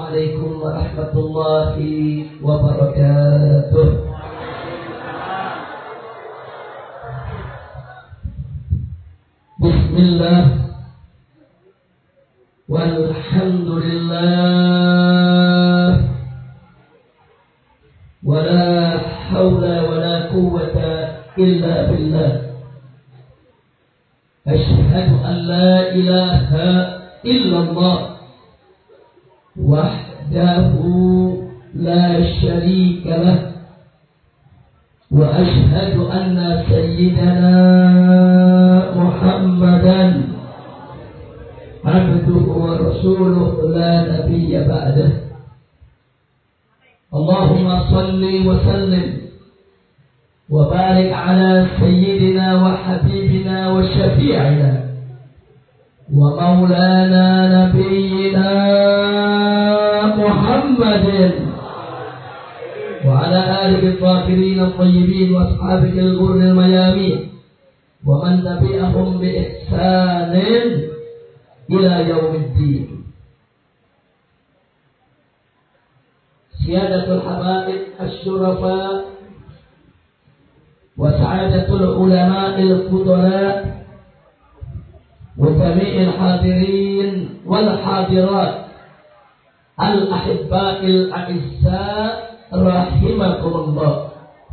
Assalamualaikum warahmatullahi wabarakatuh. Bismillah walhamdulillah wala hawla wala quwwata illa billah. Asyhadu an la ilaha illallah wahdahu la syarika lah wa asyhadu anna sayyidana Muhammadan abduhu wa rasuluhu la nabiyya ba'dah. Allahumma salli wa sallim wa barik ala sayyidina wa habibina wa syafi'ina wa maulana nabiyyina Muhammadin wa ala alihi al-tahirin al-tayyibin wa ashabihi al-ghurr al-mayamin wa man tabi'ahum bi ihsanin ila yaumiddin. Siyadatul habaib asy-syurafa wa sa'adatul ulama'il fudala wa jami'il hadirin wal hadirat al-ahibba'il a'izza rahimakumullah.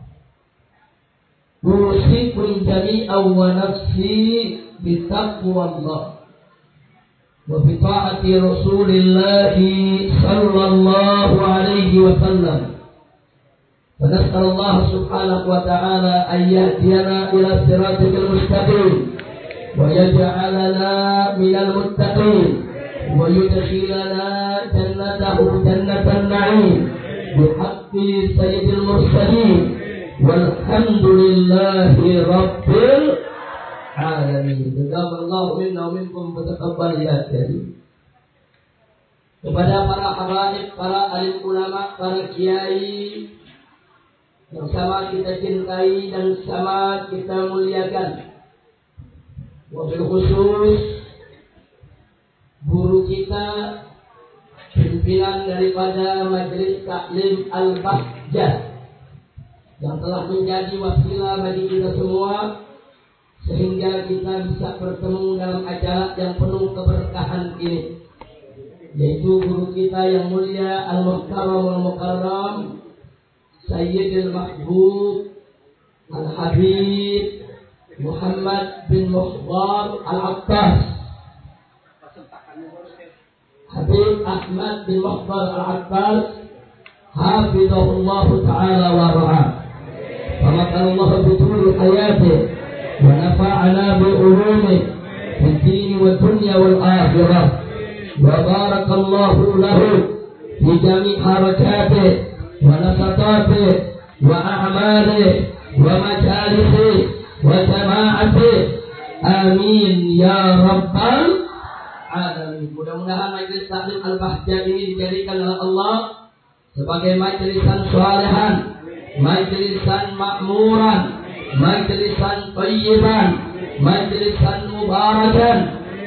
Usikum jami'an wa nafsi bitaqwallah wa bita'ati Rasulillah sallallahu alaihi wasallam. Wa nas'alullah subhanahu wa ta'ala an yahdiyana ila siratil mustaqim wa yaj'alana minal muttaqin wa yudkhilana jannatahu jannatan na'im bihaqqi sayyidil mursalin walhamdulillahi rabbil alamin. Jazakallahu minna wa minkum wa taqabbal ya karim. Kepada para habaib, para alim ulama, para kiai yang sama kita cintai dan sama kita muliakan, wabil khusus guru kita, pimpinan daripada Majelis Taklim Al-Bahjah yang telah menjadi wasilah bagi kita semua sehingga kita bisa bertemu dalam acara yang penuh keberkahan ini, yaitu guru kita yang mulia Al-Muhtaram Al-Mukarram Sayyidil Mahbub Al-Habib Muhammad bin Mukhtar Al-Abbas, Habib Ahmad bin Mukhtar Al-Abbas, hafizahullah ta'ala wa ra'ah. Wa makanallahu bituli hayatih wa nafa'ana bi ulumih fid din wa dunya wal akhirah. Wa barakallahu lahu fi jami' harakatih wa nasatatih wa a'malih wa majalisih wa jama'atih. Amin ya rabbal alamin. Mudah-mudahan Majelis Taklim Al-Bahjah ini dijadikan oleh Allah sebagai majelisan sholihan, majelisan makmuran, majelisan thayyiban, majelisan mubarakan.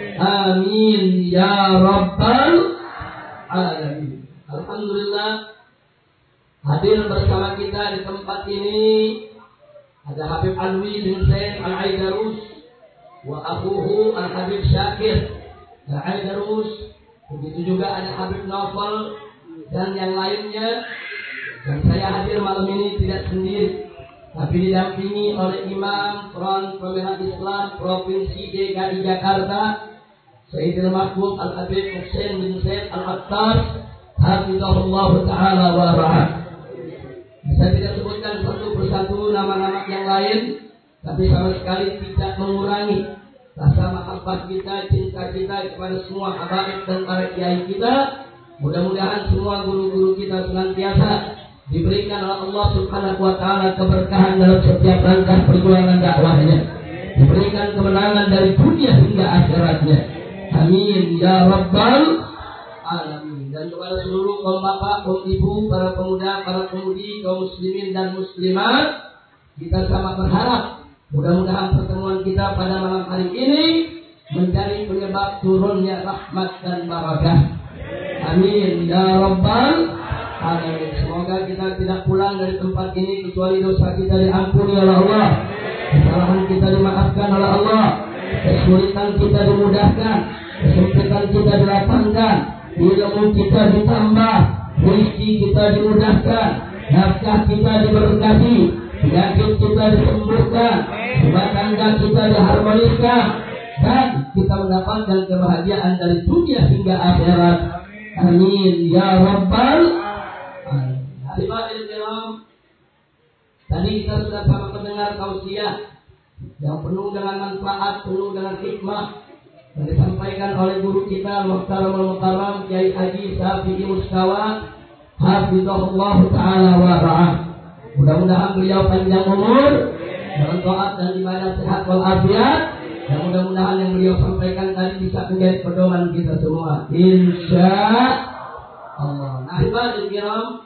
Amin ya rabbal alamin. Alhamdulillah, hadir bersama kita di tempat ini ada Habib Alwi bin Zain Al-Aidarus wa akhuhu Al-Habib Syakir Al-Aidarus. Begitu juga ada Habib Naufal dan yang lainnya. Dan saya hadir malam ini tidak sendiri, tapi didampingi oleh Imam Front Pembela Islam Provinsi DKI Jakarta, Sayyidil Mahbub Al-Habib Hussein bin Zaid Al-Attas, hafizahullah ta'ala wa ra'ah. Saya tidak sebutkan satu persatu nama-nama yang lain, tapi sama sekali tidak mengurangi rasa mahabbah kita, cinta kita kepada semua habaib dan para kiai kita. Mudah-mudahan semua guru-guru kita senantiasa diberikan oleh Allah Subhanahu wa ta'ala keberkahan dalam setiap langkah perjuangan dakwahnya, diberikan kemenangan dari dunia hingga akhiratnya. Amin ya rabbal alamin. Dan kepada seluruh kaum bapak, kaum ibu, para pemuda, para pemudi, kaum muslimin dan muslimat, kita sama berharap mudah-mudahan pertemuan kita pada malam hari ini menjadi penyebab turunnya rahmat dan barakah. Amin ya rabbal alamin. Semoga kita tidak pulang dari tempat ini kecuali dosa kita diampuni oleh Allah, kesalahan kita dimaafkan oleh Allah, kesulitan kita dimudahkan, kesempitan kita dilapangkan, ilmu kita ditambah, rezeki kita dimudahkan, nafkah kita diberkati, penyakit kita disembuhkan, rumah tangga kita diharmoniskan, dan kita mendapatkan kebahagiaan dari dunia hingga akhirat. Amin ya rabbal alamin. Hadirin kiram, tadi kita sudah sama mendengar tausiah yang penuh dengan manfaat, penuh dengan hikmah yang disampaikan oleh guru kita Muhtaramul Mukarram Kiai Haji Syafi'i Mustawa hafizahullah taala wa ra'ah. Mudah-mudahan beliau panjang umur dalam taat dan ibadah sehat wal afiat. Dan mudah-mudahan yang beliau sampaikan tadi bisa menjadi pedoman kita semua, insya Allah. Nah, hadirin kiram,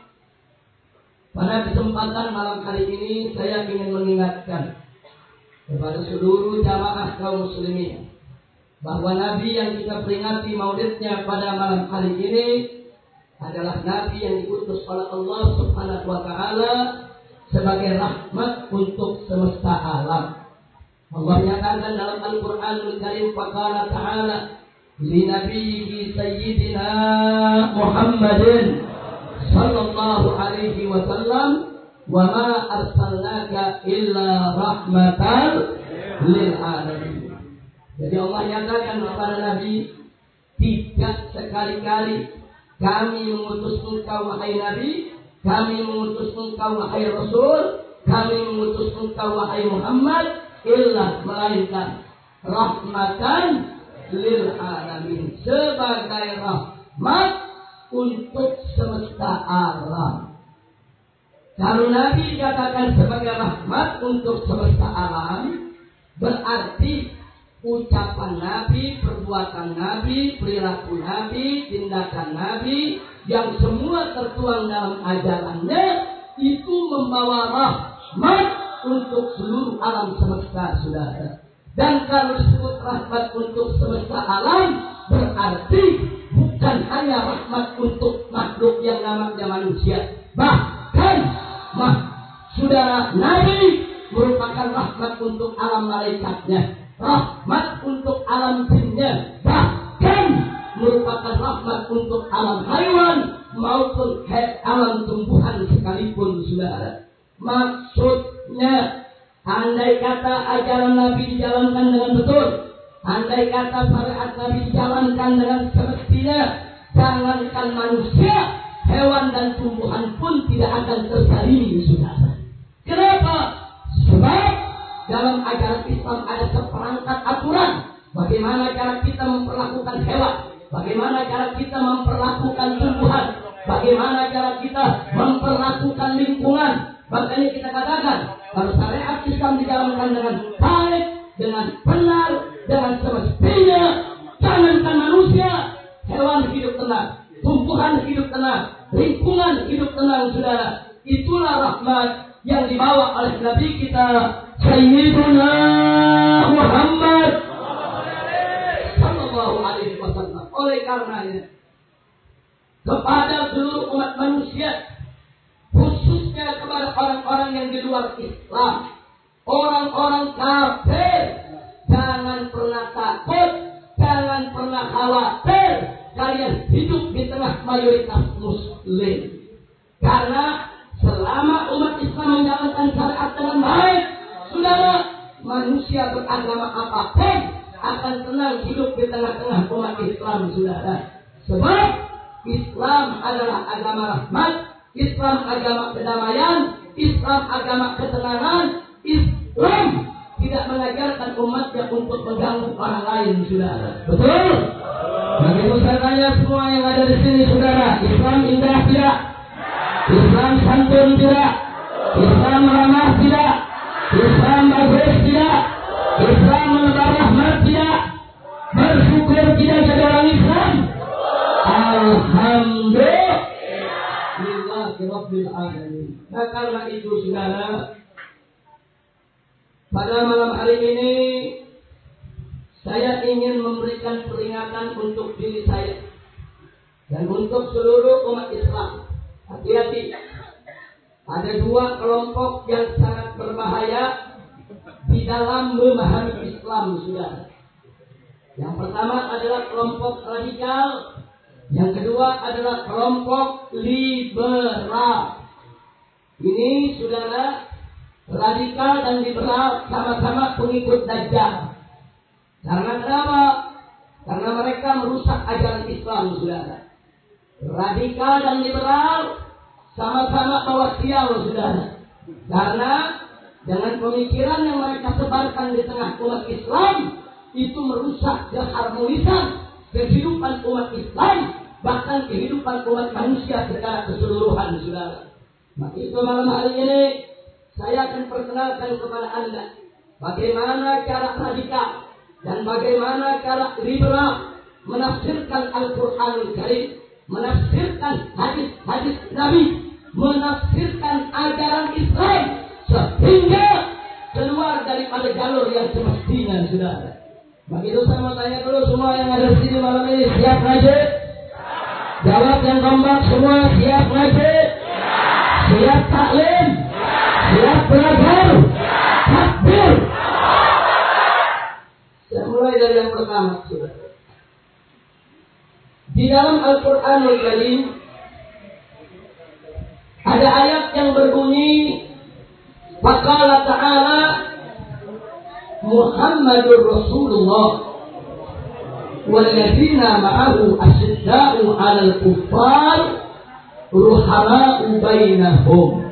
pada kesempatan malam hari ini saya ingin mengingatkan kepada seluruh jamaah kaum muslimin bahwa Nabi yang kita peringati maulidnya pada malam hari ini adalah Nabi yang diutus oleh Allah Subhanahu wa taala sebagai rahmat untuk semesta alam. Allah nyatakan dalam Al-Quranul Karim, faqala ta'ala li nabiyyi sayyidina Muhammadin sallallahu alaihi wasallam wa ma arsalnaka illa rahmatan lil alamin. Jadi Allah nyatakan kepada Nabi, tidak sekali-kali kami mengutus engkau wahai Nabi, kami mengutus engkau wahai Rasul, kami mengutus engkau wahai Muhammad, illa melainkan rahmatan lil alamin, sebagai rahmat untuk semesta alam. Kalau Nabi dikatakan sebagai rahmat untuk semesta alam, berarti ucapan Nabi, perbuatan Nabi, perilaku Nabi, tindakan Nabi yang semua tertuang dalam ajarannya itu membawa rahmat untuk seluruh alam semesta, saudara. Dan kalau disebut rahmat untuk semesta alam, berarti bukan hanya rahmat untuk makhluk yang namanya manusia, bahkan saudara, Nabi merupakan rahmat untuk alam malaikatnya, rahmat untuk alam jinnya, bahkan merupakan rahmat untuk alam haiwan maupun alam tumbuhan sekalipun, saudara. Maksudnya, andai kata ajaran Nabi dijalankan dengan betul, andai kata syariat Nabi dijalankan dengan semestinya, jangankan manusia, hewan dan tumbuhan pun tidak akan terzalimi, saudara. Kenapa? Sebab dalam ajaran Islam ada seperangkat aturan bagaimana cara kita memperlakukan hewan, bagaimana cara kita memperlakukan tumbuhan, bagaimana cara kita memperlakukan lingkungan. Makanya kita katakan, kalau syariat Islam dijalankan dengan baik, dengan benar, dengan semestinya, jangankan manusia, hewan hidup tenang, tumbuhan hidup tenang, lingkungan hidup tenang, saudara. Itulah rahmat yang dibawa oleh Nabi kita Sayyiduna Muhammad sallallahu alaihi wasallam. Oleh karenanya, kepada seluruh umat manusia, khususnya kepada orang-orang yang di luar Islam, orang-orang kafir, jangan pernah takut, jangan pernah khawatir kalian hidup di tengah mayoritas muslim. Karena selama umat Islam menjalankan syariat dengan baik, saudara, manusia beragama apapun akan tenang hidup di tengah-tengah umat Islam, saudara. Sebab Islam adalah agama rahmat, Islam agama kedamaian, Islam agama ketenangan. Islam tidak mengajarkan umatnya untuk mengganggu orang lain, saudara. Betul? Bagi saya tanya semua yang ada di sini, saudara, Islam indah tidak? Islam santun tidak? Islam ramah tidak? Islam bagus tidak? Islam menebar rahmat tidak? Bersyukur tidak jadi orang Islam? Alhamdulillah. Rabbil alamin. Nah, karena itu, saudara, pada malam hari ini saya ingin memberikan peringatan untuk diri saya dan untuk seluruh umat Islam. Hati-hati, ada dua kelompok yang sangat berbahaya di dalam memahami Islam, saudara. Yang pertama adalah kelompok radikal, yang kedua adalah kelompok liberal. Ini, saudara, radikal dan liberal sama-sama pengikut Dajjal. Karena kenapa? Karena mereka merusak ajaran Islam, saudara. Radikal dan liberal sama-sama bawa sial, saudara. Karena dengan pemikiran yang mereka sebarkan di tengah umat Islam, itu merusak keharmonisan kehidupan umat Islam, bahkan kehidupan umat manusia secara keseluruhan, saudara. Maka itu malam hari ini saya akan perkenalkan kepada Anda bagaimana cara radikal dan bagaimana cara liberal menafsirkan Al-Quranul Karim, menafsirkan hadis-hadis Nabi, menafsirkan ajaran Islam sehingga keluar daripada jalur yang semestinya, saudara. Begitu saya mau tanya dulu semua yang ada di sini malam ini, siap ngaji? Jawab yang kompak semua, siap ngaji? Siap taklim? Siap belajar? Takbir? Saya mulai dari yang pertama, saudara. Di dalam Al-Quranul Karim ada ayat yang berbunyi, Faqala ta'ala Muhammadur Rasulullah walladzina ma'ahu asyidda'u 'alal kuffar ruhama'u bainahum.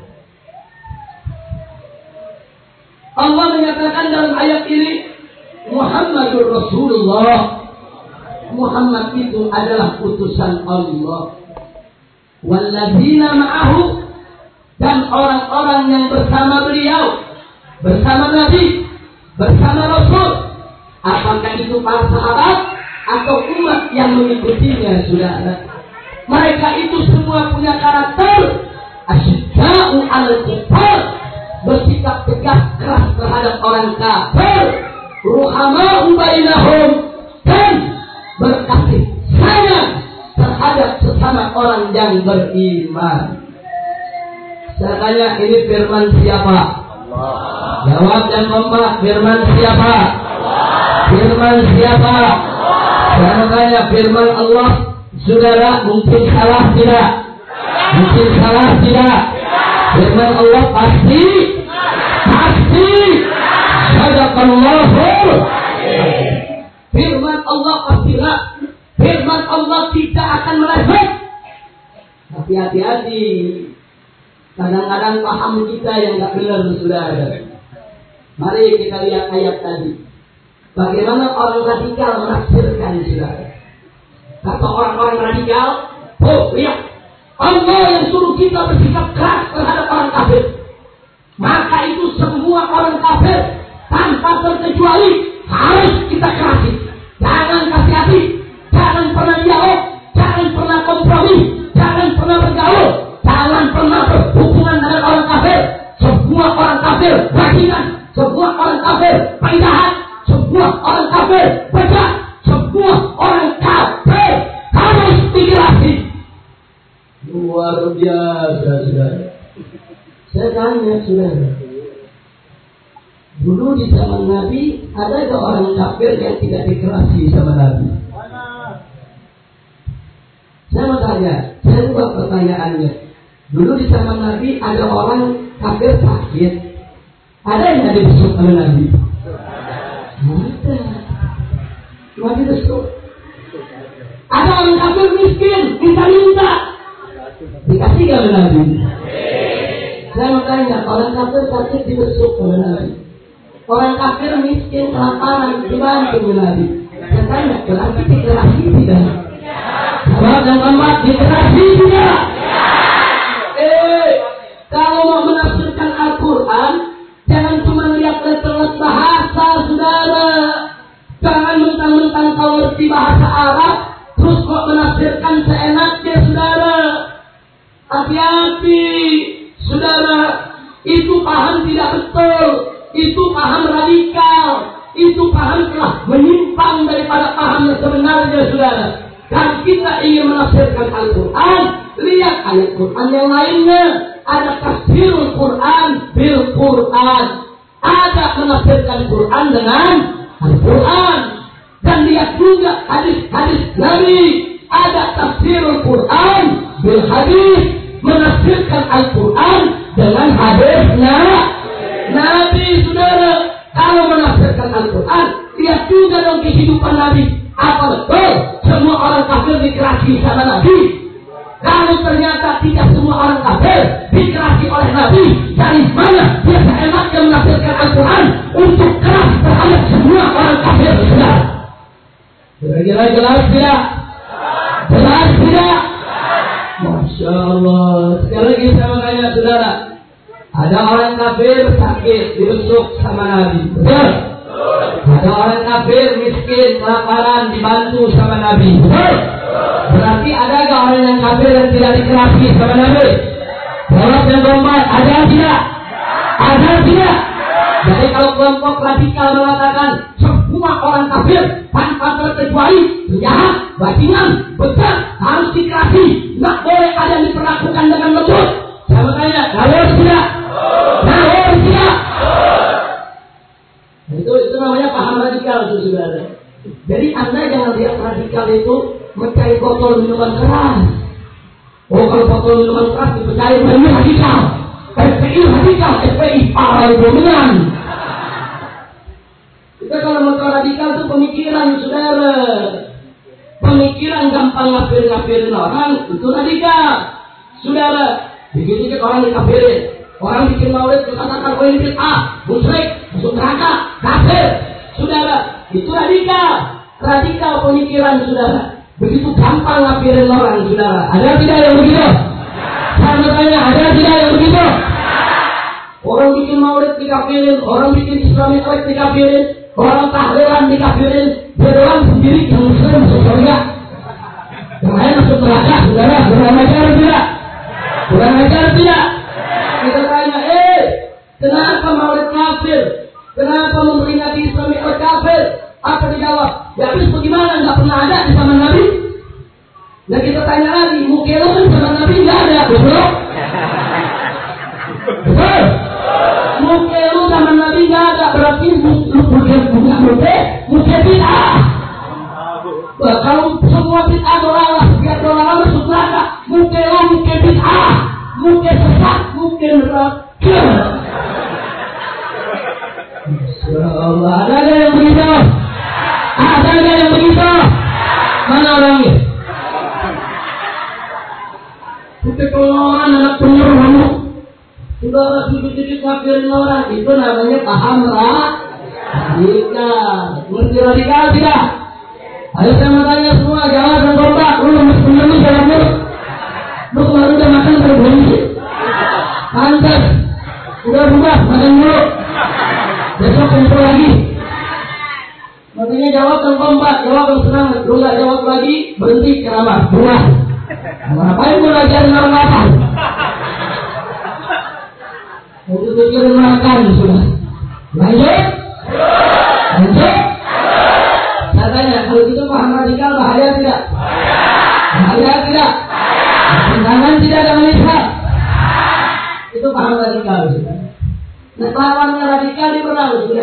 Allah menyatakan dalam ayat ini Muhammadur Rasulullah, Muhammad itu adalah utusan Allah. Walladzina ma'ahu, dan orang-orang yang bersama beliau, bersama Nabi, bersama Rasul. Apakah itu para sahabat atau umat yang mengikutinya, saudara? Mereka itu semua punya karakter asyidda'u 'alal kuffar, bersikap tegas keras terhadap orang kafir, ruhama'u bainahum, dan berkasih sayang terhadap sesama orang yang beriman. Saya tanya, ini firman siapa? Allah. Jawab yang kompak, firman siapa? Allah. Firman siapa? Allah. Saya tanya, firman Allah, saudara, mungkin salah tidak? Mungkin salah tidak? Firman Allah pasti? Pasti. Sadaqallahul. Firman Allah pastilah. Firman Allah tidak akan meleset. Tapi hati-hati. Kadang-kadang paham kita yang tak benar, saudara. Mari kita lihat ayat tadi. Bagaimana orang radikal menafsirkan, saudara. Kata orang-orang radikal, oh lihat, Allah yang suruh kita bersikap keras terhadap orang kafir. Maka itu semua orang kafir tanpa terkecuali harus kita kerasi. Jangan kasih hati, jangan pernah dialog, jangan pernah kompromi, jangan pernah bergaul, jangan pernah berhubungan dengan orang kafir. Semua orang kafir bajingan, semua orang kafir penjahat, semua orang kafir bejat, semua orang kafir harus dikerasi. Luar biasa, saudara. Saya tanya, saudara, dulu di zaman Nabi ada gak orang kafir yang tidak dikerasi sama Nabi? Saya mau tanya, saya buat pertanyaannya. Dulu di zaman Nabi ada orang kafir sakit, ada yang ada dibesuk oleh Nabi? Ada. Cuma dibesuk. Ada orang kafir miskin, minta-minta, dikasih gak oleh Nabi? Saya mau tanya, orang kafir sakit dibesuk oleh Nabi, orang kafir miskin kelaparan dibantu oleh Nabi. Saya tanya, berarti dikerasi tidak? Jawab yang keempat, dikerasi tidak? Kalau mau menafsirkan Al-Quran, jangan cuma lihat letter bahasa, saudara. Jangan mentang-mentang kau ngerti bahasa Arab terus kok menafsirkan seenaknya, saudara. Hati-hati, saudara. Itu paham tidak betul, itu paham radikal, itu paham telah menyimpang daripada paham yang sebenarnya, saudara. Kalau kita ingin menafsirkan Al-Quran, lihat ayat Quran yang lainnya. Ada tafsirul Quran bil Quran. Ada menafsirkan Quran dengan Al-Quran. Dan lihat juga hadis-hadis Nabi. Ada tafsirul Quran bil hadis. Menafsirkan Al-Quran dengan hadis Nabi, saudara. Kalau menafsirkan Al-Quran, lihat juga dong kehidupan Nabi. Apa betul semua orang kafir dikerasi sama Nabi? Kalau ternyata tidak semua orang kafir dikerasi oleh Nabi, dari mana dia seenaknya menafsirkan Al-Quran untuk keras terhadap semua orang kafir? Kira-kira jelas tidak? Jelas tidak? Masya Allah. Sekali lagi saya bertanya, saudara, ada orang kafir sakit diusuk sama Nabi, betul? Ada orang kafir miskin kelaparan dibantu sama Nabi, betul? Berarti adakah orang yang kafir yang tidak dikerasi sama Nabi? Jawab yang keempat, ada tidak? Ada tidak? Jadi kalau kelompok radikal mengatakan semua orang kafir tanpa terkecuali penjahat, bajingan, besar harus dikerasi, nggak boleh ada yang diperlakukan dengan lembut. Saya bertanya, kalau tidak? Kalau tidak? Itu namanya paham radikal, saudara. Jadi Anda jangan lihat radikal itu mencari botol minuman keras. Oh, kalau botol minuman keras dipercaya ini radikal. FPI radikal, FPI parah dominan. Kita kalau motor radikal itu pemikiran, saudara. Pemikiran gampang ngafir-ngafirin orang, itu radikal, saudara. Dikit-dikit orang dikafirin. Orang bikin maulid dikatakan oh ini bid'ah, musyrik, masuk neraka, kafir, saudara. Itu radikal. Radikal pemikiran, saudara. Begitu gampang ngafirin orang, saudara. Ada tidak yang begitu? Saya bertanya, ada tidak yang begitu? Orang bikin maulid dikafirin, orang bikin Islamic Act dikafirin, orang tahlilan dikafirin, dia doang sendiri yang muslim masuk surga, yang lain masuk neraka, saudara. Kurang ajar tidak? Kurang ajar tidak? Kita tanya, kenapa maulid kafir? Kenapa memperingati Islamic Act kafir? Apa dijawab? Ya habis bagaimana? Nggak pernah ada di zaman Nabi. Nah kita tanya lagi, mukelo kan zaman Nabi nggak ada, betul? Betul? Mukelo zaman Nabi nggak ada, berarti muke bid'ah. Kalau semua bid'ah dolalah, biar dolalah masuk neraka. Mukelo muke bid'ah, muke sesat, muke neraka. Allah, ada yang begitu? Ada yang begitu? Mana orangnya? Kita kelolahan anak penyuruh kamu. Saudara sedikit-sedikit ngafirin orang, itu namanya paham radikal. Ngerti radikal tidak? Ayo saya mau tanya semua, jawab dan kompak. Lu bener-bener jawab lu. Lu kemarin udah makan baru berhenti. Pantas. Udah berubah, makan dulu. Besok kumpul lagi. Maksudnya jawab dan kompak, jawab dan senang. Lu gak jawab lagi, berhenti ceramah. Buah. Ngapain gue ngajarin orang apa? Untuk pikirin makan sudah. Lanjut? Lanjut? Saya tanya, kalau itu paham radikal bahaya tidak? Bahaya tidak? Tentangan tidak dengan Islam? Itu paham radikal sudah. Nah, lawannya radikal liberal sudah.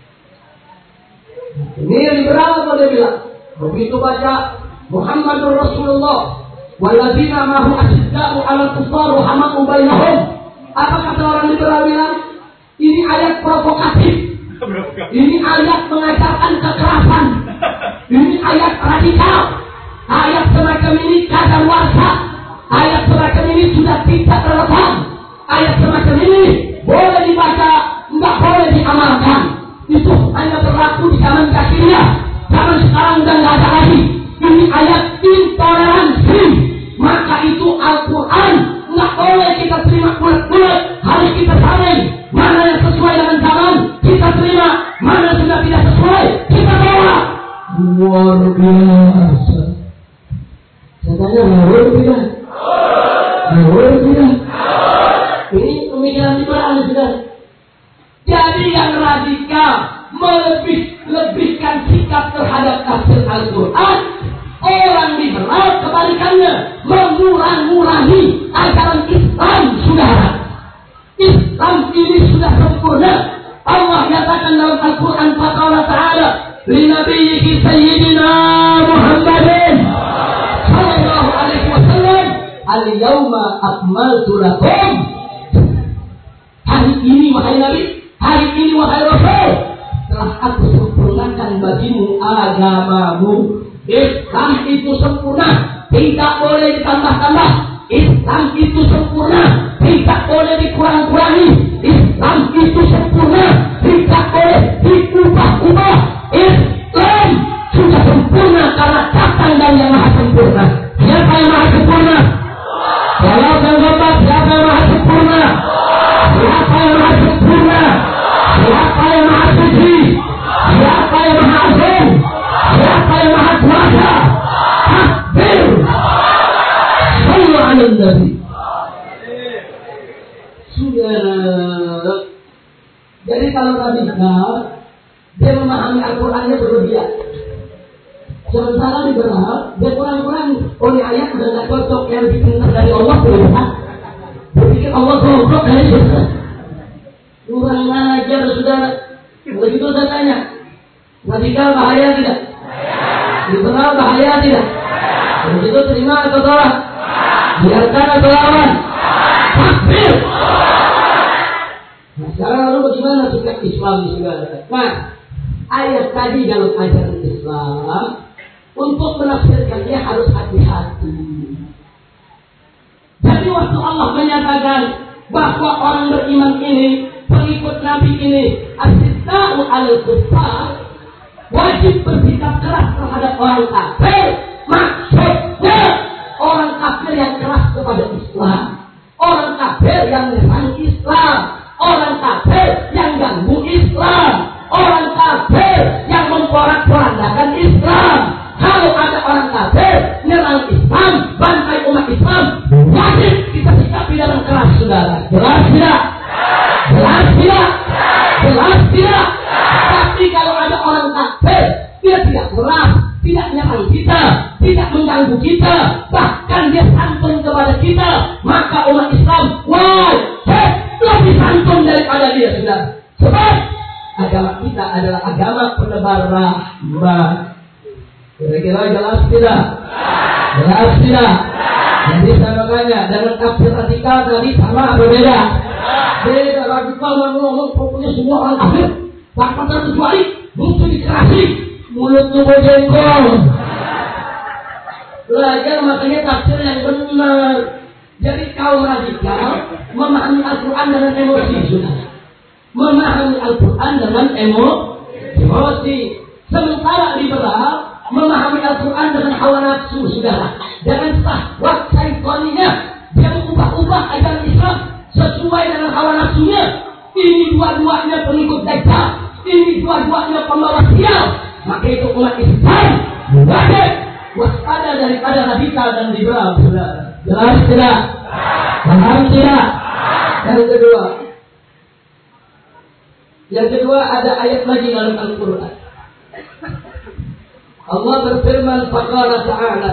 Ini liberal apa dia bilang? Begitu baca Muhammadur Rasulullah walladzina ma'ahu asyidda'u 'alal kuffar rahama'u bainahum. Apa kata orang liberal bilang? Ini ayat provokatif. Ini ayat mengajarkan kekerasan. Ini ayat radikal. Ayat semacam ini kadaluarsa. Ayat semacam ini sudah tidak relevan. Ayat semacam ini boleh dibaca, enggak boleh diamalkan. Itu hanya berlaku di zaman jahiliyah. Zaman sekarang udah enggak ada lagi. Ini ayat intoleransi. Maka itu Al-Quran nggak boleh kita terima bulat-bulat, harus kita saring. Mana yang sesuai dengan zaman kita terima, mana sudah tidak sesuai kita tolak. Luar biasa. Saya tanya, luar tidak? Luar tidak? Ini pemikiran liberal sudah. Jadi yang radikal melebihkan sikap terhadap tafsir Al-Quran. Orang liberal لنبيه سيدنا محمد صلى الله عليه وسلم اليوم أكملت لكم. Hari ini wahai Nabi, hari ini wahai Rasul, telah aku sempurnakan bagimu agamamu. Islam itu sempurna, tidak boleh ditambah-tambah. Islam itu sempurna, tidak boleh dikurang-kurangi. Islam itu sempurna, tidak boleh diubah-ubah. Islam sudah sempurna karena datang dari yang maha sempurna. Siapa yang maha sempurna? Jawab yang gombal, siapa yang maha sempurna? Siapa yang maha sempurna? Siapa yang maha suci? Siapa yang maha agung? Siapa yang maha kuasa? Takbir! Sallu ala Nabi. Sudah. Jadi kalau radikal, dia memahami Al-Qurannya berlebihan. Sementara liberal, dia kurang-kurang. Oleh ayat sudah tidak cocok yang dikenal dari Allah berlebihan. Berpikir Allah goblok dari surga. Kurang ajar saudara. Begitu saya tanya, radikal bahaya tidak? Liberal bahaya tidak? Begitu terima atau tolak? Biarkan atau lawan? Takbir! Nah, sekarang lalu bagaimana sikap Islam di segala? Nah, ayat tadi dalam ajaran Islam untuk menafsirkannya harus hati-hati. Jadi waktu Allah menyatakan bahwa orang beriman ini, pengikut Nabi ini, asyidda'u 'alal kuffar, wajib bersikap keras terhadap orang kafir. Maksudnya orang kafir yang keras kepada Islam, orang kafir yang menyerang Islam, orang kafir yang ganggu Islam, orang kafir yang memporak-porandakan Islam. Kalau ada orang kafir menyerang Islam, bantai umat Islam, wajib kita sikapi dengan keras, saudara. Jelas tidak? Jelas tidak? Jelas tidak? Tapi kalau ada orang kafir, dia tidak keras, tidak menyerang kita, tidak mengganggu kita, bahkan dia santun kepada kita, maka umat Islam wajib lebih santun daripada dia, saudara. Sebab agama kita adalah agama penebar rahmat. Kira-kira jelas tidak? Jelas tidak? Jadi saya makanya dengan tafsir radikal tadi sama atau beda? Beda. Radikal ngomong pokoknya semua orang kafir tanpa terkecuali mesti dikerasi mulutnya bojengkol. Belajar makanya tafsir yang benar. Jadi kaum radikal memahami Al-Quran dengan emosi, sudah. Memahami Al-Quran dengan emosi. Sementara liberal memahami Al-Quran dengan hawa nafsu, saudara. Dengan syahwat syaitaninya, dia mengubah-ubah ajaran Islam sesuai dengan hawa nafsunya. Ini dua-duanya pengikut Dajjal, ini dua-duanya pembawa sial. Maka itu umat Islam wajib waspada daripada radikal dan liberal, saudara. Jelas tidak? Paham tidak? Yang kedua ada ayat lagi dalam Al-Quran. Allah berfirman faqala ta'ala,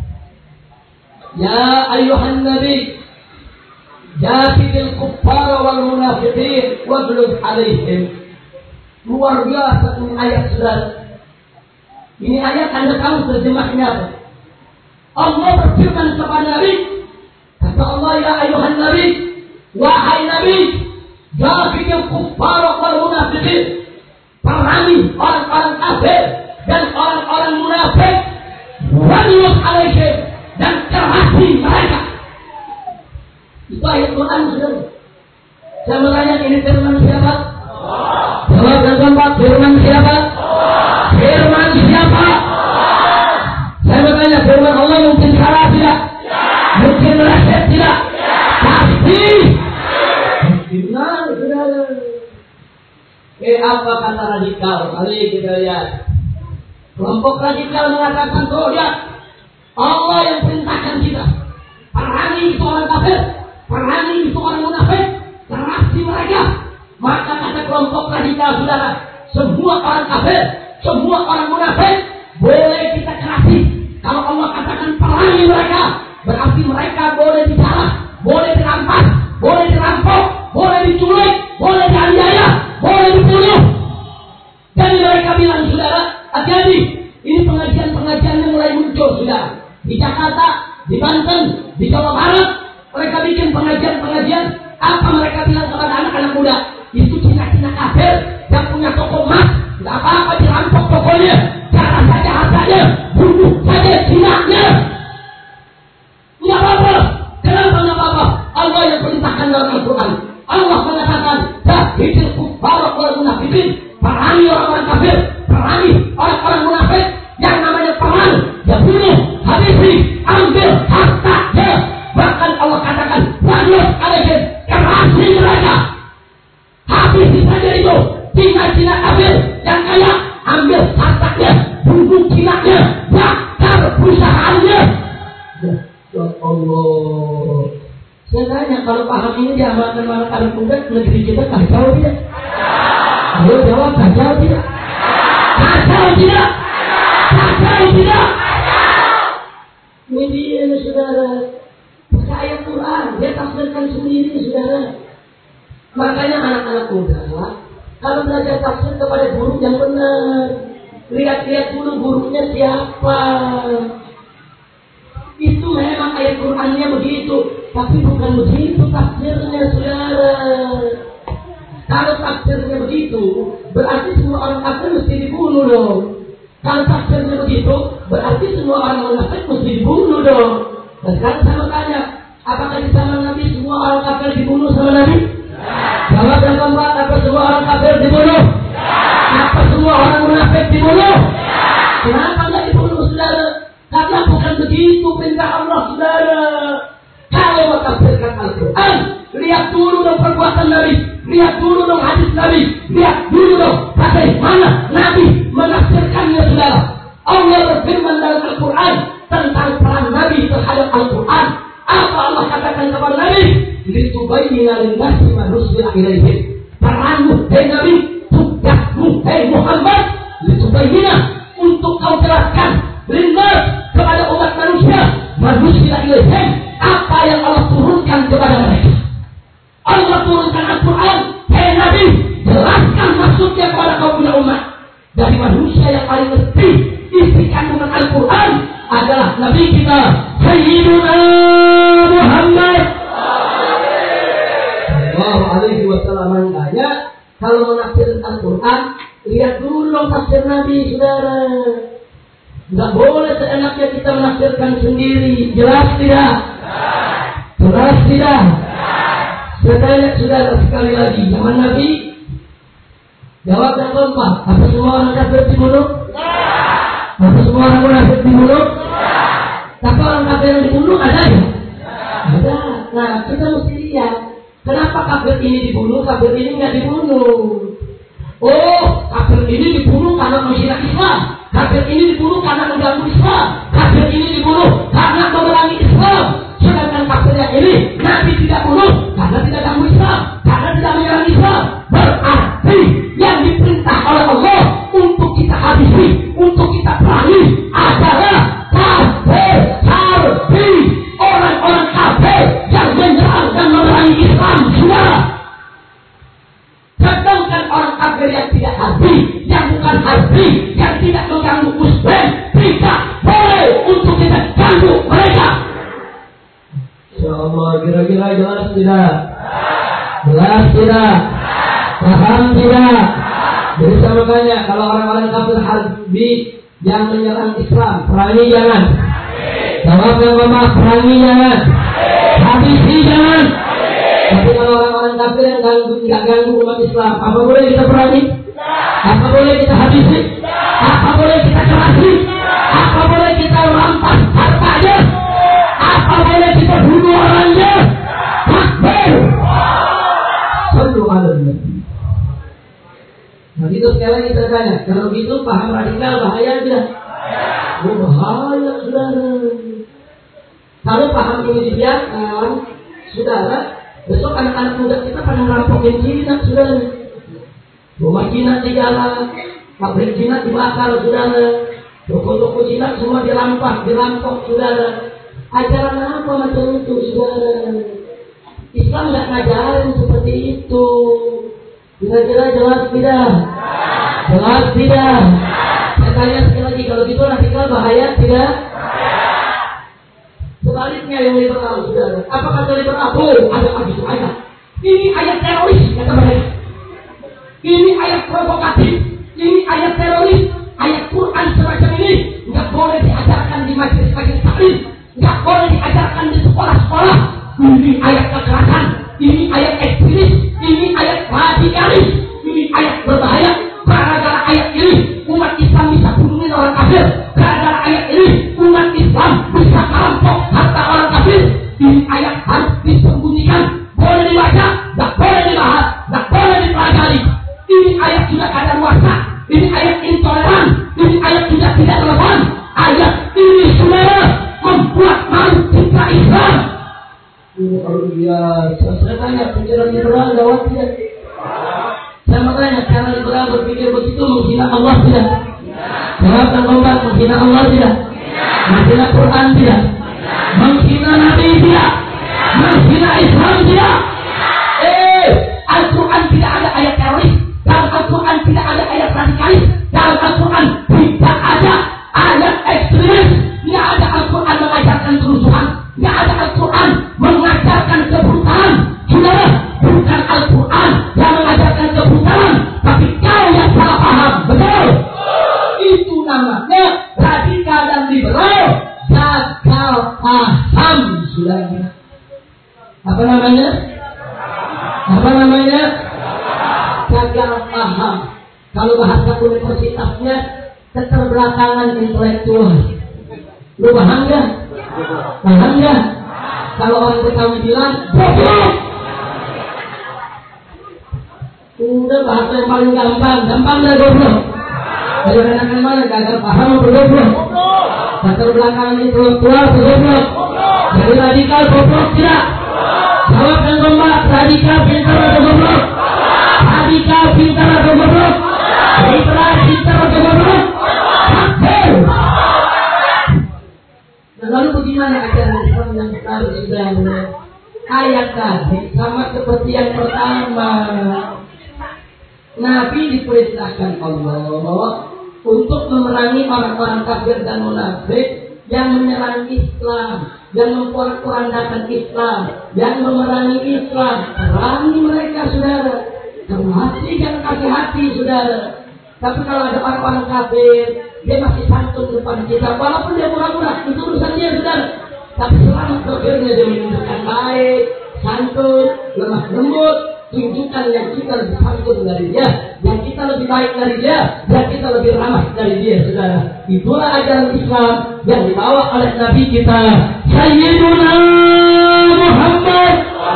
ya ayuhan nabi jahidil kuffara wal munafiqin waghlub alaihim. Luar biasa ini ayat, saudara. Ini ayat Anda tahu terjemahnya apa? Allah berfirman kepada Nabi, kata Allah, ya ayuhan nabi, wahai Nabi, jahidil kuffara wal munafiqin, perangi orang-orang kafir dan orang-orang munafik, waghlub alaihim, dan kerasi mereka. Itu ayat Quran, saudara. Saya bertanya, ini firman siapa? Jawab yang keempat, firman siapa? Firman siapa? Saya bertanya, firman Allah mungkin salah tidak? Mungkin meleset tidak? Pasti. Benar, saudara. Apa kata radikal? Mari kita lihat. Kelompok radikal mengatakan, tuh lihat, Allah yang perintahkan kita perangi itu orang kafir, perangi itu orang munafik, kerasi mereka. Maka kata kelompok radikal, saudara, semua orang kafir, semua orang munafik boleh kita kerasi. Kalau Allah katakan perangi mereka, berarti mereka boleh dijarah, boleh dirampas, boleh dirampok, boleh diculik, boleh dianiaya, boleh dibunuh. Dan mereka bilang, saudara, Jawa Barat, mereka bikin pengajian. Apa mereka bilang kepada anak-anak muda? Itu Cina-Cina kafir yang punya toko emas, nggak apa-apa dirampok tokonya, jarang saja hartanya, bunuh saja Cina-nya. Nggak apa-apa. Kenapa nggak apa-apa? Allah yang perintahkan dalam Al-Quran. Allah mengatakan, jahidil kuffar wal munafiqin, perangi orang-orang kafir, perangi orang-orang munafik. Yang namanya perang, ya bunuh, habisi, ambil hartanya. Bahkan Allah katakan, wajib alaihim, kerasi mereka, habisi saja itu Cina-Cina kafir yang kaya, ambil hartanya, bunuh Cina-nya, bakar perusahaannya. Ya Allah. Saya tanya, kalau paham ini diamalkan anak muda, negeri kita kacau tidak? Ayo jawab, kacau tidak? Kacau tidak? Kacau tidak? Ini saudara, baca ayat Quran, dia tafsirkan sendiri saudara. Makanya anak-anak muda, kalau belajar tafsir kepada guru yang benar, lihat-lihat dulu gurunya siapa. Itu memang ayat Qurannya begitu, tapi bukan begitu tafsirnya saudara. Kalau tafsirnya begitu, berarti semua orang kafir mesti dibunuh dong. Kalau tafsirnya begitu, berarti semua orang munafik mesti dibunuh dong. Dan sekarang saya bertanya, apakah di zaman Nabi semua orang kafir dibunuh sama Nabi? Jawab yang keempat, apa semua orang kafir dibunuh? Apa semua orang munafik dibunuh? Kenapa nggak dibunuh saudara? Karena bukan begitu perintah Allah saudara. Kalau mentafsirkan Al-Quran, lihat dulu dong perbuatan Nabi, lihat dulu dong hadis Nabi, lihat dulu dong bagaimana Nabi menafsirkannya saudara. Allah berfirman dalam Al-Quran tentang peran Nabi terhadap Al-Quran. Apa Allah katakan kepada Nabi? Litubayyina lin-nasi ma nuzila ilaihim. Peranmu, hai Nabi, tugasmu, hai Muhammad, litubayyina, untuk kau jelaskan lin-nas, kepada umat manusia, ma nuzila ilaihim, apa yang Allah turunkan kepada mereka. Allah turunkan Al-Quran, hai Nabi, jelaskan maksudnya kepada kaum punya umat. Dari manusia yang paling ngerti isi kandungan Al-Quran adalah Nabi kita Sayyiduna Muhammad sallallahu alaihi wasallam. Makanya kalau menafsir Al-Quran, lihat dulu dong tafsir Nabi saudara. Nggak boleh seenaknya kita menafsirkan sendiri. Jelas tidak? Jelas tidak? Saya tanya saudara sekali lagi, zaman Nabi, jawab yang keempat, apa semua orang kafir dibunuh? Apa semua orang munafik dibunuh? Tapi orang kafir yang dibunuh ada ya? Ada. Nah, kita mesti lihat, kenapa kafir ini dibunuh, kafir ini nggak dibunuh? Oh, kafir ini dibunuh karena menghina Islam, kafir ini dibunuh karena mengganggu Islam, kafir ini dibunuh karena memerangi Islam. Sedangkan kafir yang ini Nabi tidak bunuh karena tidak ganggu Islam, karena tidak menyerang Islam. Berarti yang diperintah oleh Allah untuk kita habisi, untuk kita perangi adalah kafir harbi, orang-orang kafir yang menyerang dan memerangi Islam saudara. Sedangkan orang kafir yang tidak harbi, yang bukan harbi, yang tidak mengganggu Muslim, tidak boleh untuk kita ganggu mereka. Insyaallah, kira-kira jelas tidak? Jelas tidak? Paham tidak? Jadi saya bertanya, kalau orang-orang kafir harbi yang menyerang Islam, perangi jangan. Jawab yang keempat, perangi jangan. Habisi jangan. Tapi kalau orang-orang kafir yang nggak ganggu umat Islam, apa boleh kita perangi? Apa boleh kita habisi? Apa boleh kita kerasi? Apa boleh kita rampas hartanya? Apa boleh kita bunuh orangnya? Takbir! Sallu ala Nabi. Nah itu sekali lagi saya tanya, kalau gitu paham radikal bahaya tidak? Oh, bahaya saudara. Kalau paham ini dibiarkan, saudara, besok anak-anak muda kita pada merampokin Cina saudara. Rumah Cina dijalan, pabrik Cina dibakar saudara, toko-toko Cina semua dirampok saudara. Ajaran apa macam itu saudara? Islam nggak ngajarin seperti itu. Kira-kira jelas tidak? Jelas tidak? Saya tanya sekali lagi, kalau gitu radikal bahaya tidak? Sebaliknya ayatnya yang liberal, saudara. Apa kata liberal? Oh, ada lagi itu ayat. Ini ayat teroris, kata mereka. Ini ayat provokatif. Ini ayat teroris. Ayat Quran semacam ini nggak boleh diajarkan di majelis-majelis taklim, nggak boleh diajarkan di sekolah-sekolah. Ini ayat kekerasan. Ini ayat ekstremis. Ini ayat radikalis. Ini ayat berbahaya. Gara-gara ayat ini umat Islam bisa bunuhin orang kafir. Gara-gara ayat ini umat Islam bisa merampok harta orang kafir. Ini ayat harus disembunyikan. Boleh dibaca, tak boleh dibahas, tak boleh dipelajari. Ini ayat sudah kadaluarsa. Ini ayat intoleran. Ini ayat sudah tidak relevan. Ayat ini sudah membuat malu citra Islam. Ini kalau biasa. Saya tanya, pikiran liberal gawat tidak? Saya mau tanya, cara liberal berpikir begitu menghina Allah tidak? Jawab dan kompak, menghina Allah tidak? Menghina Quran tidak? Menghina Nabi tidak? Menghina Islam tidak? Al-Quran tidak ada ayat teroris. Dalam Al-Quran tidak ada ayat radikalis. Dalam Al-Quran tidak ada ayat ekstremis. Tidak ada Al-Quran mengajarkan kerusuhan. Tidak ada Al-Quran mengajarkan kebrutalan. Saudara, bukan Al-Quran yang mengajarkan kebrutalan, tapi kau yang salah paham. Betul? Itu namanya radikal dan liberal. Gagal paham, saudara. Apa namanya? Apa namanya? Gagal paham. Kalau bahasa universitasnya keterbelakangan intelektual. Lu paham gak? Paham gak? Kalau orang Betawi bilang goblok. Udah bahasa yang paling gampang dah goblok. Kalau enakan mana? Gagal paham atau goblok? Keterbelakangan intelektual atau goblok? Jadi radikal goblok tidak? Jawab dan gombak. Radikal pintar atau goblok? Radikal pintar atau goblok? Liberal pintar atau goblok? Hampir. Nah, lalu bagaimana ajaran Islam yang benar sudah? Ayat tadi sama seperti yang pertama. Nabi diperintahkan Allah untuk memerangi orang-orang kafir dan munafik yang menyerang Islam, yang memporak-porandakan Islam, yang memerangi Islam. Perangi mereka, saudara. Hati jangan kasih hati, saudara. Tapi kalau ada orang-orang kafir, dia masih santun depan kita, walaupun dia pura-pura, itu urusan dia, saudara. Tapi selama kafirnya dia menunjukkan baik, santun, lemah lembut, tunjukkan yang kita lebih santun dari dia, yang kita lebih baik dari dia, yang kita lebih ramah dari dia, saudara. Itulah ajaran Islam yang dibawa oleh Nabi kita, Sayyiduna Muhammad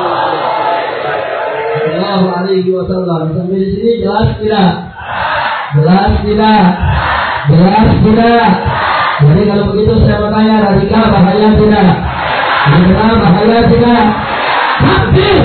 Sallallahu Alaihi Wasallam. Sampai di sini jelas tidak? Jelas tidak? Jelas tidak? Jadi kalau begitu saya mau tanya, radikal bahaya tidak? Liberal bahaya tidak? Hampir.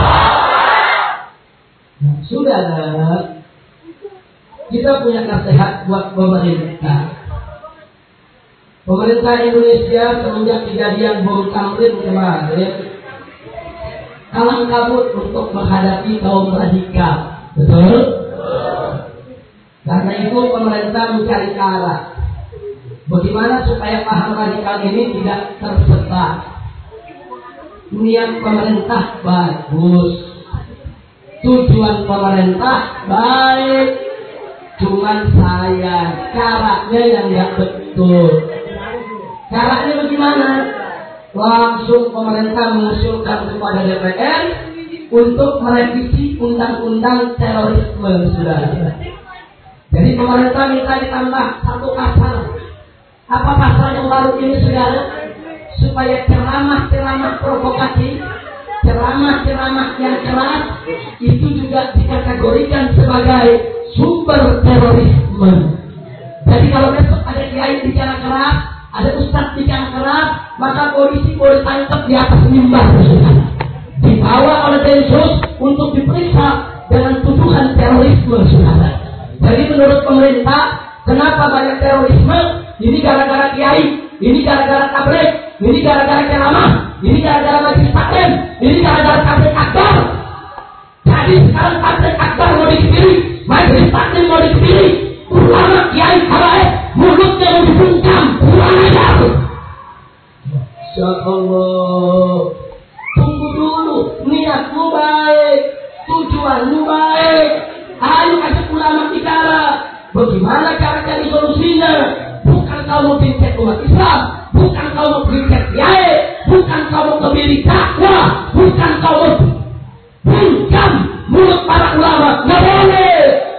Nah, saudara, kita punya nasihat buat pemerintah. Pemerintah Indonesia semenjak kejadian bom Tamrin kemarin kalang kabut untuk menghadapi kaum radikal. Betul? Karena itu pemerintah mencari cara bagaimana supaya paham radikal ini tidak tersebar. Niat pemerintah bagus, tujuan pemerintah baik, cuman saya caranya yang nggak betul. Caranya bagaimana? Langsung pemerintah mengusulkan kepada DPR untuk merevisi undang-undang terorisme, saudara. Jadi pemerintah minta ditambah satu pasal. Apa pasal yang baru ini, saudara? Supaya ceramah-ceramah provokatif, ceramah-ceramah yang keras itu juga dikategorikan sebagai sumber terorisme. Jadi kalau besok ada kiai bicara keras, ada ustaz bicara keras, maka polisi boleh tangkap di atas mimbar, saudara. Dibawa oleh Densus untuk diperiksa dengan tuduhan terorisme, saudara. Jadi menurut pemerintah, kenapa banyak terorisme? Ini gara-gara kiai, ini gara-gara tabligh, ini gara-gara ceramah, ini gara-gara majelis taklim, ini gara-gara tabligh akbar. Jadi sekarang tabligh akbar mau dikebiri, majelis taklim mau dikebiri, ulama kiai habaib mulutnya mau dibungkam, kurang ajar. Insyaallah tujuanmu baik. Ayo ajak ulama bicara. Bagaimana cara cari solusinya? Bukan kau mau bincang umat Islam, bukan kau mau bincang kiai, bukan kau mau kebiri dakwah, bukan kau mau bungkam mulut para ulama. Nggak boleh.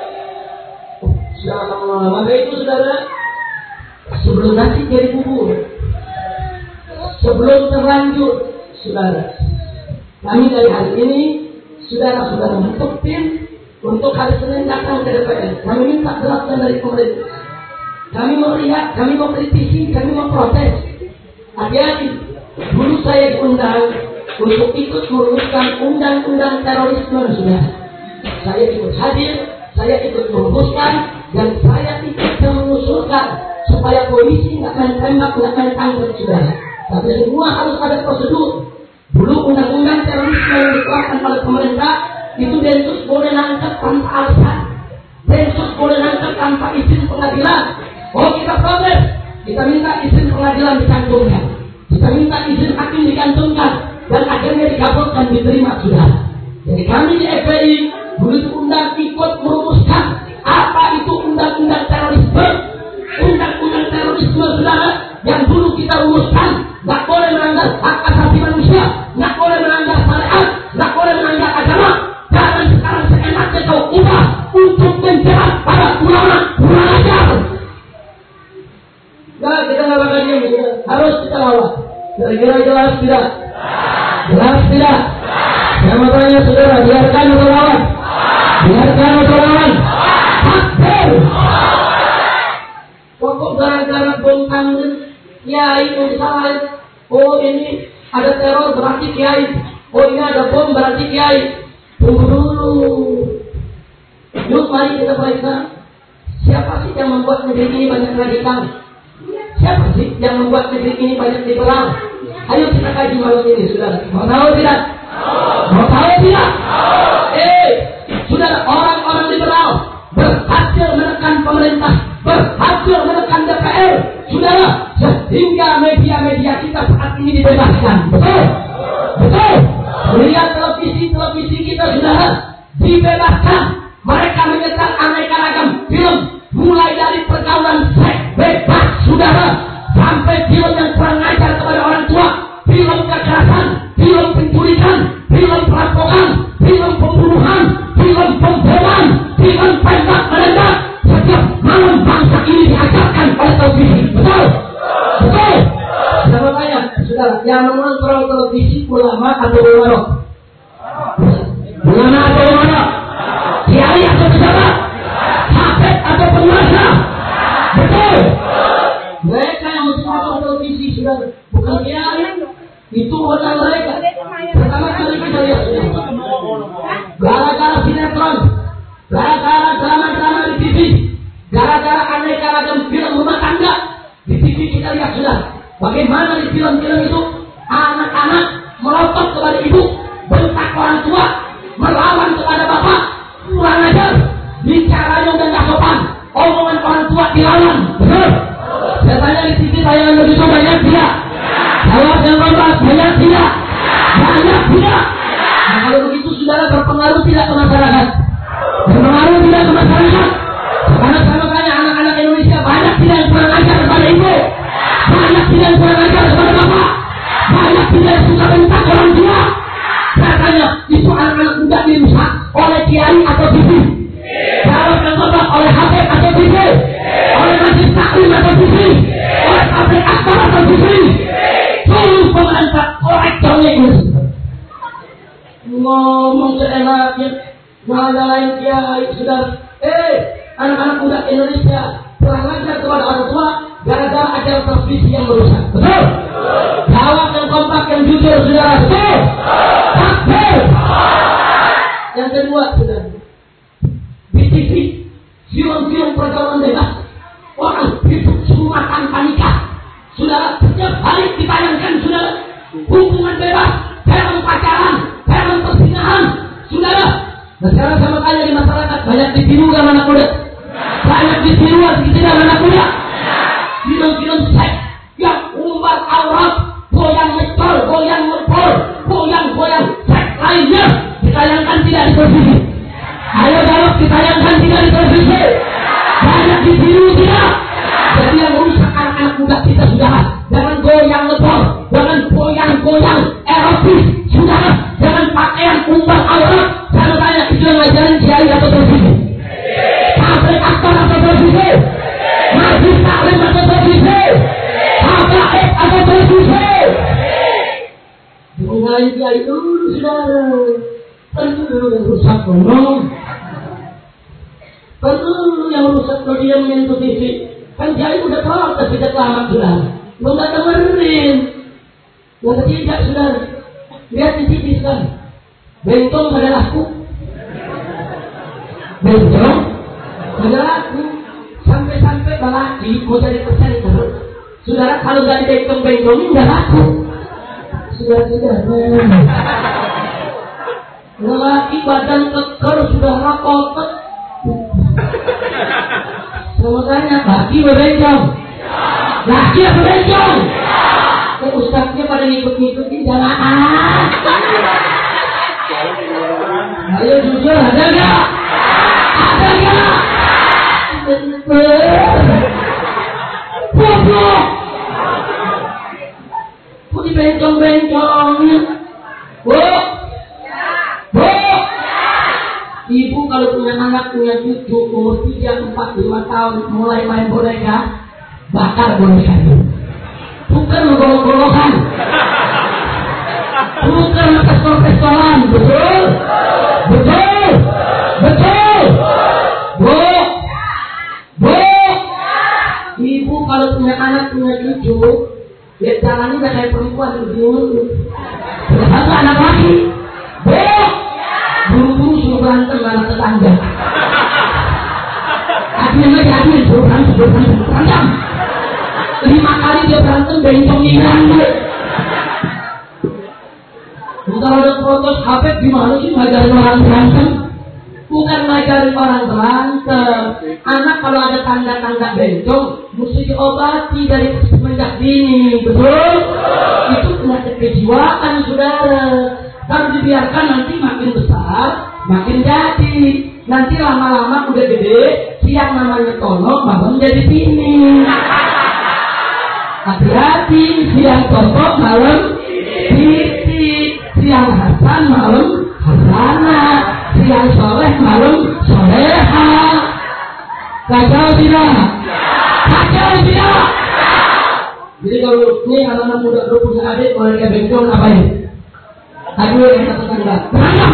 Maka itu saudara, sebelum nasi jadi bubur, sebelum terlanjur, saudara, kami dari hari ini, saudara-saudara bentuk tim untuk hari Senin datang ke DPR. Kami minta jelaskan dari pemerintah. Kami mau lihat, kami mau kritisi, kami mau protes. Hati-hati. Dulu saya diundang untuk ikut merumuskan undang-undang terorisme, saudara. Saya ikut hadir, saya ikut merumuskan, dan saya ikut mengusulkan supaya polisi nggak main tembak, nggak main tangkap, saudara. Tapi semua harus ada prosedur. Dulu undang-undang terorisme yang dikeluarkan oleh pemerintah itu Densus boleh nangkep tanpa alasan, Densus boleh nangkep tanpa izin pengadilan. Oh, kita protes, kita minta izin pengadilan dicantumkan, kita minta izin hakim dicantumkan, dan akhirnya dikabulkan, diterima, saudara. Jadi kami di FPI dulu diundang ikut merumuskan apa itu undang-undang terorisme. Undang-undang terorisme, saudara, yang dulu kita rumuskan, nggak boleh melanggar hak asasi manusia, nggak boleh melanggar syariat, nggak boleh melanggar agama. Jangan sekarang seenaknya kau ubah untuk menjerat para ulama kurang ajar. Nah, kita nggak bakal diam, harus kita lawan. Kira-kira jelas tidak? Jelas tidak? Saya mau tanya saudara, biarkan atau lawan? Biarkan atau lawan? Takbir! Pokok gara-gara bom Tamrin, kiai yang disalahin. Oh, ini ada teror berarti kiai. Oh, ini ada bom berarti kiai. Tunggu dulu. Yuk, mari kita periksa. Siapa sih yang membuat negeri ini banyak radikal? Siapa sih yang membuat negeri ini banyak liberal? Ayo kita kaji malam ini, saudara. Mau tahu tidak? Mau tahu tidak? Saudara, orang-orang liberal berhasil menekan pemerintah, berhasil menekan DPR, saudara, sehingga media-media kita saat ini dibebaskan. Betul? Betul? Melihat televisi kita, saudara, dibebaskan. Mereka menyetel aneka ragam film, mulai dari pergaulan seks bebas, saudara, sampai film yang kurang ajar kepada orang tua, film kekerasan, film penculikan, film perampokan, film pembunuhan, film pemboman, film tembak menembak. Setiap malam bangsa ini diajarkan oleh televisi. Betul? Betul? Saya mau tanya, saudara, yang mengontrol televisi ulama atau ulama? Ulama atau ulama? Kiai atau pejabat? Hafid atau penguasa? Betul? Mereka yang mengontrol televisi, saudara, bukan kiai. Itu wewenang mereka. Pertama kali kita lihat, gara-gara sinetron, gara-gara drama-drama di TV, gara-gara aneka ragam film rumah tangga di TV, kita lihat sudah bagaimana di film-film itu anak-anak melotot kepada ibu, bentak orang tua, melawan kepada bapak, kurang ajar, bicaranya udah nggak sopan, omongan orang tua dilawan. Betul? Saya tanya di TV tayangan begitu banyak tidak? Jawab yang bebas, banyak tidak? Banyak tidak? Nah, kalau begitu saudara, berpengaruh tidak ke masyarakat? Berpengaruh tidak ke masyarakat? Karena sama tanya, anak-anak Indonesia banyak tidak yang kurang ajar kepada ibu, banyak tidak yang kurang ajar kepada bapak, banyak tidak yang suka bentak orang tua. Saya tanya, itu anak-anak muda dirusak oleh kiai atau TV? Jawab yang bebas, oleh hafid atau TV? Oleh majlis taklim atau TV? Oleh tabligh akbar atau TV? Seluruh pemerintah korek jauhnya. Ngomong seenaknya, nyalain kiai, saudara. Anak-anak muda Indonesia kurang ajar kepada orang tua gara-gara ajaran televisi yang merusak. Betul? Jawab yang kompak, yang jujur, saudara. Betul? Takbir. Yang kedua, saudara, di TV film-film pergaulan bebas, orang hidup semua tanpa nikah. Saudara, setiap hari ditayangkan, saudara, hubungan bebas, film pacaran, film persinahan, saudara. Nah, sekarang sama kaya di masyarakat banyak ditiru kan anak muda, banyak ditiru tidak anak muda. Film-film seks yang umbar aurat, goyang ngecol, goyang ngepol, goyang-goyang seks lainnya ditayangkan tidak di televisi. juga di televisi, banyak di video tidak. Jadi yang merusak anak-anak muda kita sudah, jangan goyang lebor, jangan goyang-goyang erotis, sudah, jangan pakaian umbal aurat. Saya tanya, itu yang ngajarin kiai atau televisi? Tabligh akbar atau televisi? Majlis taklim atau televisi? Habaib atau televisi? Mengenai kiai dulu, saudara. Tentu dulu yang rusak ngomong. Tentu dulu yang rusak kalau dia menyentuh TV. Kan kiai udah protes sejak lama sudah. Lu nggak dengerin. Yang ketiga sudah. Lihat di TV sekarang. Bentong pada laku. Bentong pada laku. Sampai-sampai balaki mau jadi presenter. Saudara kalau nggak dibentong-bentongin nggak laku. Sudah. Lelaki badan keker sudah rakotet. Saya tanya, laki berencong? Laki apa berencong? Ustaznya pada ngikut-ngikutin jamaah. Ayo jujur, ada gak? Ada gak? Goblok. Kok dibencong-bencongin? Bu, ibu kalau punya anak, punya cucu umur 3, 4, 5 tahun mulai main boneka, bakar boneka itu. Bukan golok-golokan. Bukan pistol-pistolan, betul? Bu, ibu kalau punya anak, punya cucu, lihat jalannya udah kayak perempuan begini. Satu anak lagi. Bu, buru-buru suruh berantem sama tetangga. Adil, suruh berantem. 5 kali dia berantem, bencong hilang dia. Kalau ada protes HP gimana sih ngajarin orang berantem? Bukan ngajarin orang berantem. Anak kalau ada tanda-tanda bencong mesti diobati dari semenjak dini, betul? Itu penyakit kejiwaan, saudara. Kalau dibiarkan nanti makin besar, makin jadi. Nanti lama-lama udah gede, siang namanya tonok, malam jadi bini. Hati-hati, siang tonok, malam titik. Siang Hasan, malam Hasana. Siang soleh, malam soleha. Kacau tidak? Jadi kalau ini anak-anak muda lu punya adik, kalau dia bencong ngapain? Aduh, yang satu tangga berantem.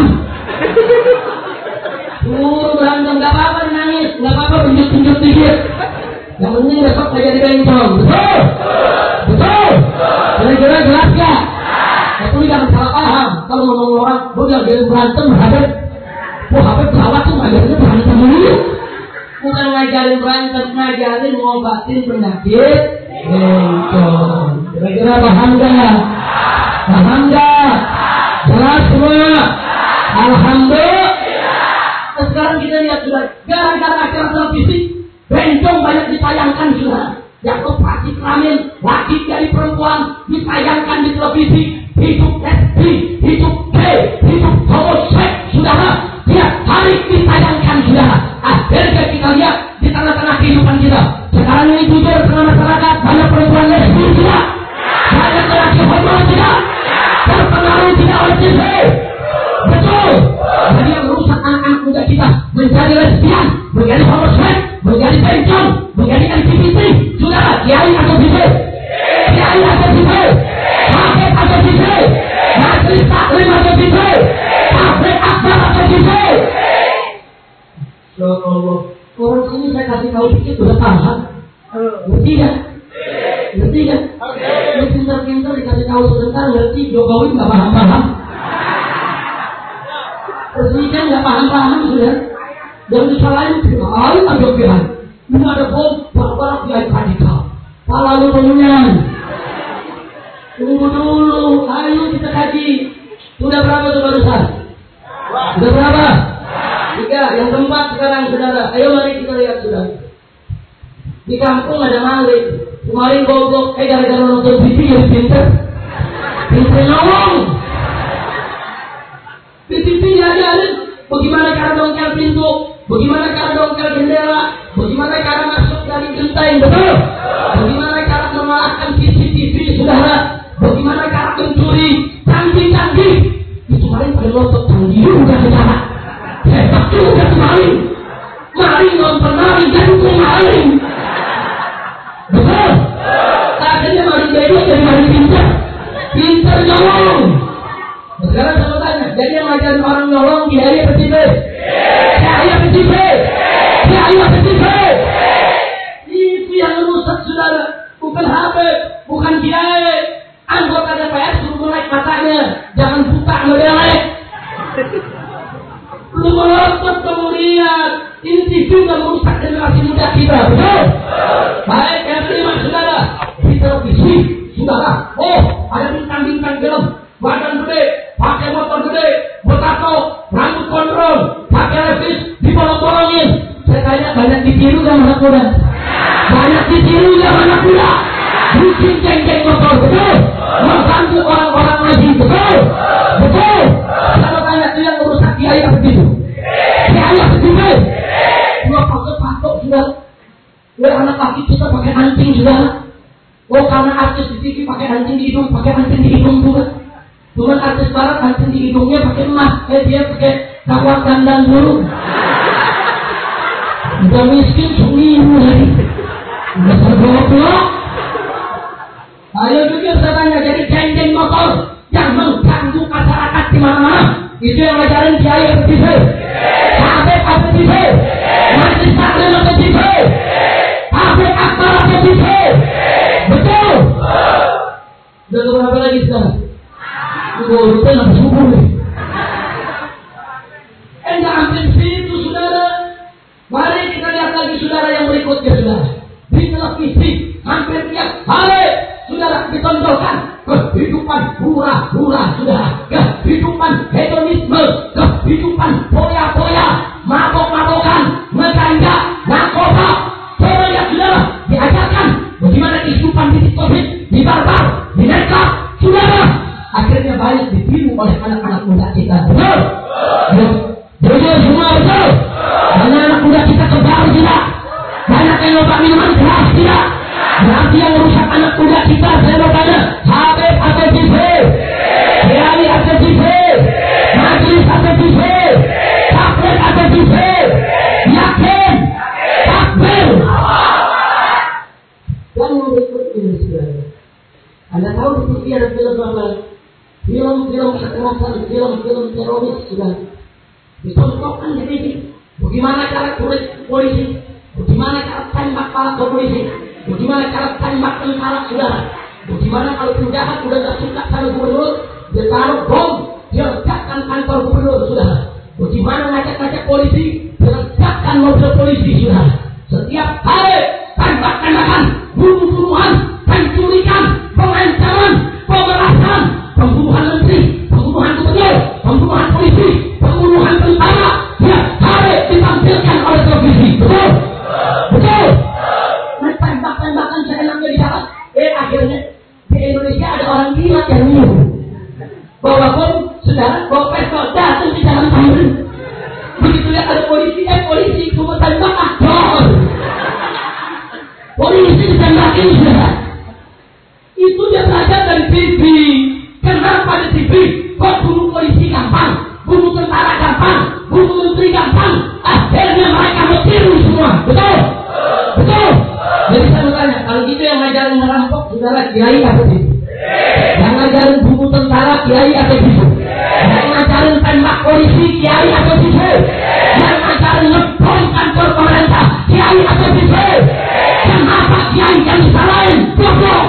Berantem, gak apa-apa nangis, gak apa-apa tunjuk-tunjuk dikit. Yang penting besok gak jadi bencong. Betul. Kira-kira jelas gak? Tapi jangan salah paham. Kalau ngomong orang, gue jangan jadi berantem, Habib. Habib berawat tuh ngajarinnya berantem dulu. Bukan ngajarin berantem, ngajarin ngobatin penyakit bencong. Kira-kira paham gak? Paham gak? Jelas semua? Alhamdulillah. Sekarang kita lihat sudah, gara-gara acara televisi, bencong banyak ditayangkan sudah. Yang operasi kelamin, laki dari perempuan ditayangkan di televisi. Hidup lesbi, hidup gay, hidup homoseks, saudara. Tiap hari ditayangkan, saudara. Akhirnya kita lihat di tengah-tengah kehidupan kita. Sekarang ini jujur tengah masyarakat, banyak perempuan lesbi tidak, banyak laki homo tidak, terpengaruh tidak oleh TV. Betul. Jadi yang merusak anak-anak muda kita menjadi lesbian, menjadi homoseks, menjadi bencong, menjadi LGBT. Saudara, kiai atau TV? Kiai atau TV? Hafiz atau TV? Majlis taklim atau TV? Tabligh akbar atau TV? Ya Allah, orang sini saya kasih tahu dikit udah paham. Ngerti gak? Lu pintar-pintar dikasih tahu sebentar ngerti, Jokowi nggak paham-paham. Presiden nggak paham-paham sudah. Yang disalahin kirain ada kirain. Ini ada bom, barang-barang kiai radikal. Pala lu pengunyan. Tunggu dulu, ayo kita kaji. Sudah berapa tuh barusan? Sudah berapa? 3. Yang keempat sekarang, saudara. Ayo mari kita lihat, saudara. Di kampung ada maling. Kemarin goblok, gara-gara nonton TV jadi pinter ngomong. Di TV aja, bagaimana cara dongkar pintu, bagaimana cara dongkar pagar jendela, bagaimana cara masuk dari genteng, betul? Bagaimana cara mengalahkan CCTV, saudara? Bagaimana cara mencuri canggih-canggih? Itu maling pada lotok canggih juga, saudara. Hebat juga tuh maling. Maling nonton maling, jadi maling. Betul? Akhirnya maling bego jadi maling pintar. Pintar nyolong. Sekarang saya tanya, jadi yang ngajarin orang nyolong kiai apa cipe? Kiai apa cipe? Kiai apa cipe? Itu yang rusak, saudara. Bukan HP, bukan kiai. Anggota DPR suruh melek matanya, jangan buka melek. Lu melotot kemudian. Ini TV yang merusak generasi muda kita, betul? Baik, yang kelima, saudara. Di televisi, saudara. Oh, ada bintang-bintang film. Badan gede, pakai motor gede, bertato, rambut gondrong, pakai levis, dibolong-bolongin. Saya tanya, banyak ditiru gak anak muda? Banyak ditiru gak anak muda? Bikin ceng-ceng motor, betul? Mengganggu orang-orang lagi, betul? Betul? Saya tanya, itu yang merusak kiai apa begitu? Kiai apa begitu? Dua patok-patok, sudah. Anak laki kita pakai anting, sudah. Oh, karena artis di TV pakai anting di hidung, pakai anting di hidung juga. Cuman artis barat anting di hidungnya pakai emas, dia pakai kawat dandan dulu. Udah miskin sungguh lagi. Udah tergoblok. Ayo jujur saya tanya, jadi ceng-ceng motor yang mengganggu masyarakat di mana-mana, itu yang ngajarin kiai apa TV? Habib apa TV? Majlis taklim apa TV? Habib akbar apa TV? Betul? Udah berapa lagi sekarang? Udah nggak subuh nih. Enggak hampir situ, saudara. Mari kita lihat lagi, saudara, yang berikutnya, saudara. Di televisi hampir tiap hari, saudara, ditonjolkan kehidupan hura-hura, saudara. Kehidupan hedonisme, kehidupan poya-poya, mabok-mabokan, ngeganja, narkoba. Coba lihat, saudara, diajarkan bagaimana kehidupan di COVID, di barbar, di nekap, saudara. Akhirnya banyak ditiru oleh anak-anak muda kita. Betul? Jujur semua, betul? Banyak anak muda kita kebal tidak? Banyak yang lupa minuman keras tidak? Berarti yang merusak anak muda kita, saya mau tanya, Habib atau TV? Kiai atau TV? Majlis atau TV? Takbir atau TV? Yakin? Takbir? Dan yang berikut ini, saudara. Anda tahu di TV ada film apa? Film-film kekerasan, film-film teroris, sudah ditonjolkan di TV. Bagaimana cara polisi? Bagaimana cara tembak para polisi? Bagaimana cara tembak tentara, saudara? Bagaimana kalau penjahat sudah tidak suka sama gubernur, dia taruh bom, dia ledakkan kantor gubernur, saudara. Bagaimana ngajak-ngajak polisi, dia ledakkan mobil polisi, saudara. Setiap hari tembak-tembakan, bunuh-bunuhan, penculikan, pengancaman, pemerasan, pembunuhan menteri, pembunuhan gubernur, pembunuhan polisi, pembunuhan tentara, ya harus ditampilkan oleh televisi. Betul? Betul? Tembak-tembakan seenaknya di jalan. Akhirnya di Indonesia ada orang gila yang menyuruh bawa bom, saudara, bawa pistol, datang di jalan Tamrin. Begitu lihat ada polisi cuma tembak, dor. Polisi ditembakin, saudara. Itu dia belajar dari TV. Kenapa di TV kok bunuh polisi gampang, bunuh tentara gampang, bunuh menteri gampang? Akhirnya mereka meniru semua. Betul? Betul? Jadi saya bertanya, kalau gitu yang ngajarin merampok, saudara, kiai atau TV? Yang ngajarin bunuh tentara, kiai atau TV? Yang ngajarin tembak polisi, kiai atau TV? Yang ngajarin ngebom kantor pemerintah, kiai atau TV? Kenapa kiai yang disalahin? Goblok!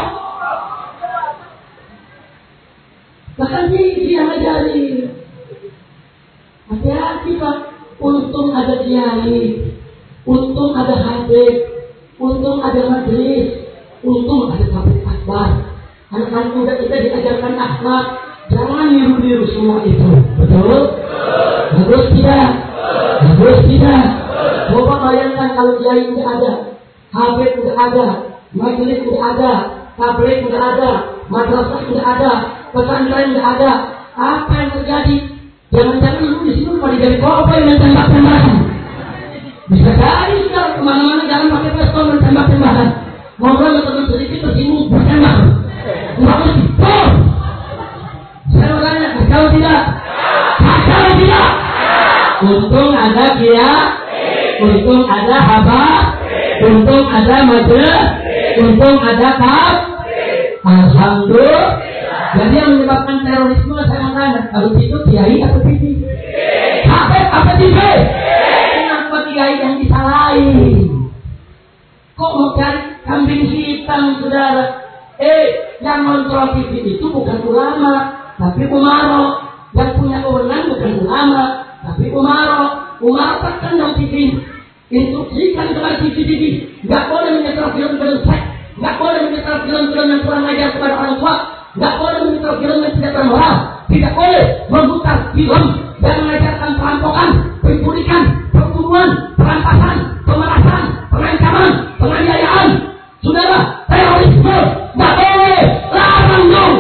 Bahkan dia ngajarin. Hati-hati, Pak. Untung ada kiai, untung ada hadis, untung ada majelis, untung ada tablik akbar. Anak-anak muda kita diajarkan akhlak, jangan niru-niru semua itu. Betul? Bagus tidak? Bagus tidak? Coba bayangkan kalau kiai tidak ada, hadis tidak ada, majelis tidak ada, tablik tidak ada, madrasah tidak ada, pesantren tidak ada. Apa yang terjadi? Jangan-jangan lu di sini pada jadi apa yang tembak-tembakan. Bisa jadi sudah kemana-mana jangan pakai pistol dan tembak-tembakan. Ngobrol sama teman sedikit tersinggung bertembak. Enggak mesti. Tuh. Saya mau tanya, kalau tidak? Kalau tidak? Untung ada kiai, untung ada habat, untung ada majelis, untung ada kaf. Alhamdulillah. Jadi yang menyebabkan terorisme saya mau tanya, kalau itu kiai atau TV? Apa TV? Kenapa kiai yang disalahin? Kok mau cari kambing hitam, saudara? Yang kontrol TV itu bukan ulama, tapi umaro. Yang punya kewenangan bukan ulama, tapi umaro. Umaro tekan dong TV. Instruksikan kepada TV. Nggak boleh menyetel film-film seks, nggak boleh menyetel film-film yang kurang ajar kepada orang tua, nggak boleh menyetel film yang tidak bermoral, tidak boleh memutar film yang mengajarkan perampokan, penculikan, pembunuhan, perampasan, pemerasan, pengancaman, penganiayaan. Saudara, terorisme nggak boleh, larang dong.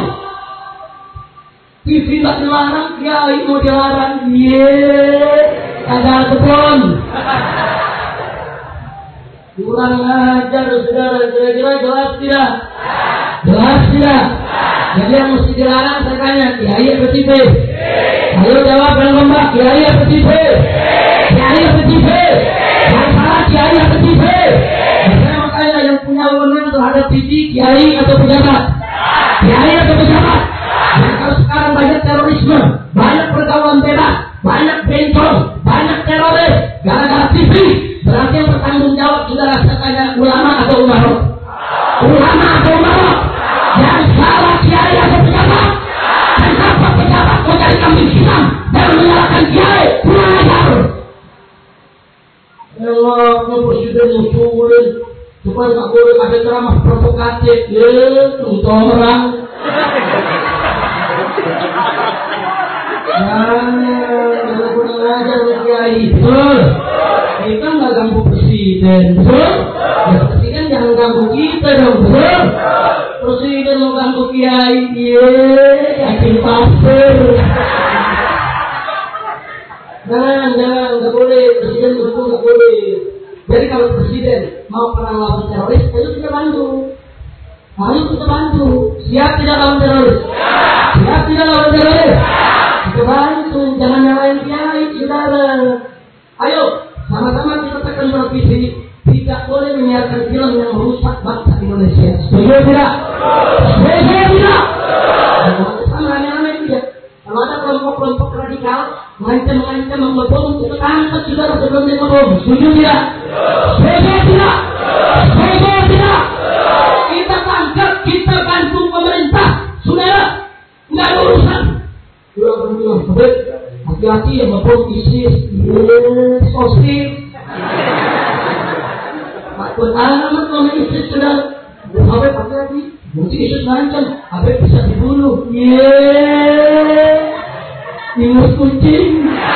TV nggak dilarang, kiai mau dilarang, ada kebun. Kurang ajar, saudara. Kira-kira jelas tidak? Jelas tidak? Jadi yang mesti dilarang saya tanya, kiai atau TV? Ayo jawab yang lembak, kiai atau TV? Kiai atau TV? Yang salah kiai atau TV? Saya mau tanya, yang punya wewenang terhadap TV, kiai atau pejabat? Kiai atau pejabat? Dan kalau sekarang banyak terorisme, banyak pergaulan bebas, banyak bencong, banyak teroris, gara-gara TV, berarti yang bertanggung jawab saudara saya tanya, ulama atau umaro? Ulama atau umaro? Yang salah kiai atau pejabat? Kenapa pejabat mau cari kambing hitam dan menyalahkan kiai? Kurang ajar. Allah, presiden musuhin supaya tak boleh ada ceramah provokatif. Untuk orang. Jangan kurang ajar kiai. Betul. Kita nggak ganggu presiden, betul? Ya, presiden jangan ganggu kita dong, betul? Presiden mau ganggu kiai, yakin pasir. Jangan, nggak boleh. Presiden itu nggak boleh. Jadi kalau presiden mau perang lawan teroris, ayo kita bantu. Ayo kita bantu. Siap tidak lawan teroris? Siap tidak lawan teroris? Kita bantu. Jangan nyalain kiai, saudara. Ayo. Sama-sama kita tekan televisi, tidak boleh menyiarkan film yang merusak bangsa Indonesia. Setuju tidak? Setuju tidak? Sama rame-rame tidak. Kalau ada kelompok-kelompok radikal mengancam membom, kita tangkap saudara sebelum dia ngebom. Setuju tidak? Setuju tidak? Setuju tidak? Kita tangkap, kita bantu pemerintah, saudara. Nggak ada urusan. Hati-hati yang ngebom ISIS, sosis. Takut amat sama ISIS sudah. Habib hati-hati, mungkin ISIS ngancam, Habib bisa dibunuh. Ingus kucing.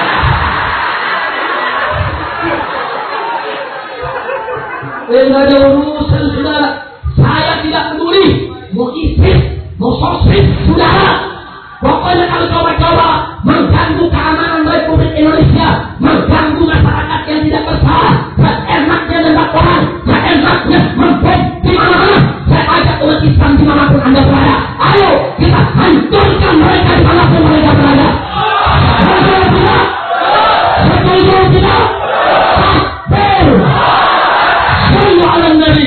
Nggak ada urusan saudara. Saya tidak peduli mau ISIS, mau sosis, saudara. Pokoknya kalau coba-coba mengganggu keamanan Republik Indonesia, mengganggu masyarakat yang tidak bersalah, seenaknya nembak orang, seenaknya membom di mana-mana, saya ajak umat Islam dimanapun Anda berada. Ayo kita hancurkan mereka dimanapun mereka berada. Setuju tidak? Setuju tidak? Takbir! Sallu ala Nabi.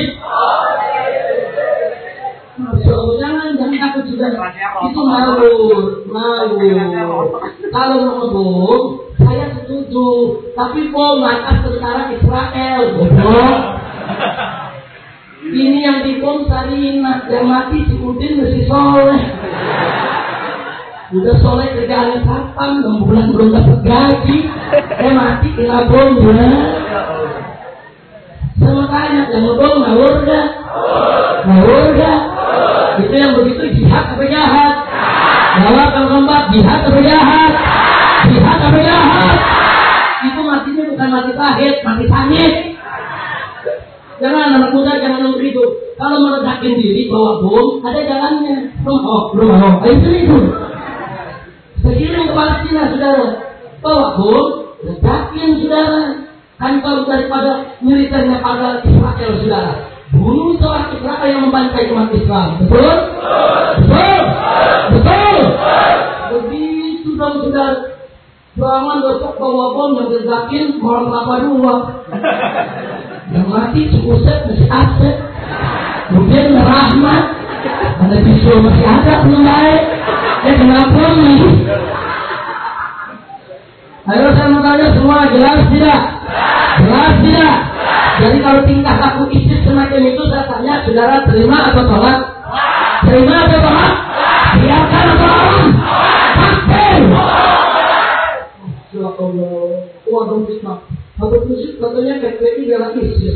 Jangan takut sudah. Itu ngawur. Kalau mau ngebom, saya setuju. Tapi bom atas tentara Israel, bodoh. Ini yang dibom Sarinah, yang mati si Udin mesti Soleh. Udah Soleh kerjaannya kapan? 6 bulan belum dapat gaji. Mati kena bom ya. Saya tanya, yang ngebom ngawur gak? Ngawur gak? Itu yang begitu jihad apa jahat? Jawab yang keempat, jihad apa jahat? Jihad apa jahat? Itu matinya bukan mati pahit, mati sangit. Jangan anak muda, jangan begitu. Kalau meledakin diri bawa bom, ada jalannya. Belum mau. Itu. Sekirim ke Palestina, saudara. Bawa bom, ledakin saudara. kantor daripada militernya pada Israel, saudara. Bunuh seorang Israel yang membantai umat Islam. Betul? Betul? Betul? Begitu dong, saudara. Jangan besok bawa bom yang berzakin orang kelapa dua. Yang mati Usep masih aset. Kemudian Rahmat. Ada bisul masih ada belum baik. Kenapa nih? Ayo saya mau tanya semua, jelas tidak? Jelas tidak? Jadi kalau tingkah laku ISIS semacam itu, saya tanya, saudara terima atau tolak? Terima atau tolak? Biarkan atau tolak? Takbir! Ya Allah, waduh fitnah. Habib Rizik katanya FPI bela ISIS.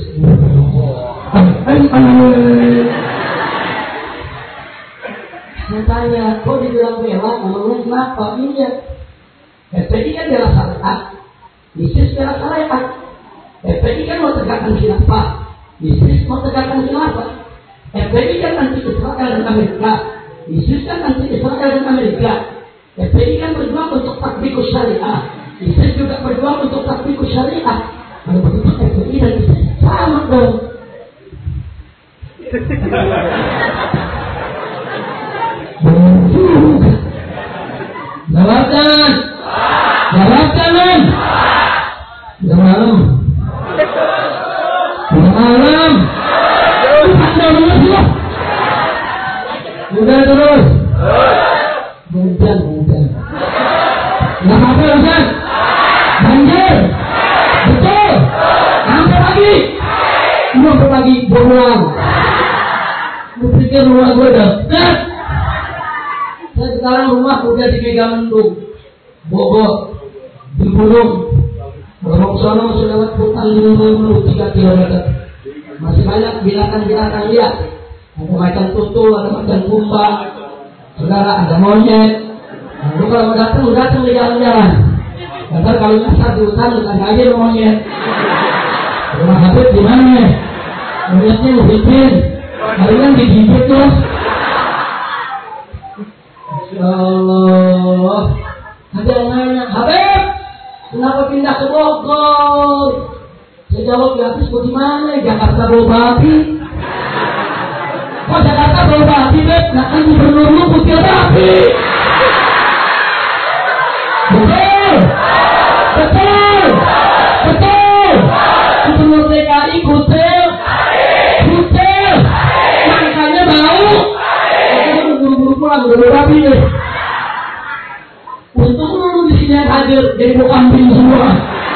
Saya tanya, kok dibilang bela? Namanya kenapa? Iya. FPI kan bela syariat, ISIS bela syariat. FPI kan mau tegakkan khilafah, ISIS mau tegakkan khilafah. FPI kan anti Israel dan Amerika, ISIS kan anti Israel dan Amerika. FPI kan berjuang untuk tatbikus syariah, ISIS juga berjuang untuk tatbikus syariah. Kalau begitu FPI dan ISIS sama dong. Jawabkan. Jawabkan men. Udah malam. Udah malam. Anda lulus ya. Udah terus. Hujan. Nggak apa-apa hujan. Banjir. Betul. Sampai pagi. Sampai pagi pulang. Lu pikir rumah gue dekat? Saya sekarang rumah udah di Megamendung, Bogor, di gunung. Kalau mau ke sana masih lewat hutan 53 km. Masih banyak binatang-binatang liar. Ada macan tutul, ada macan kumbang, saudara, ada monyet. Lalu kalau mau datang di jalan-jalan. Ntar kalau nyasar di hutan, bukan aja monyet. Rumah Habib di mana? Monyetnya ngehipin, kalian digigit tuh. Ya Allah, ada yang nanya, Habib, kenapa pindah ke Bogor? Saya jawab, ya habis bagaimana? Jakarta bau babi. Kok Jakarta bau babi, Beb? Nah kan gubernur lu kutil babi. Betul. Gubernur DKI kutil. Makanya bau. Buru-buru pulang, udah babi deh. Untung lu di sini yang hadir, jadi bau kambing semua.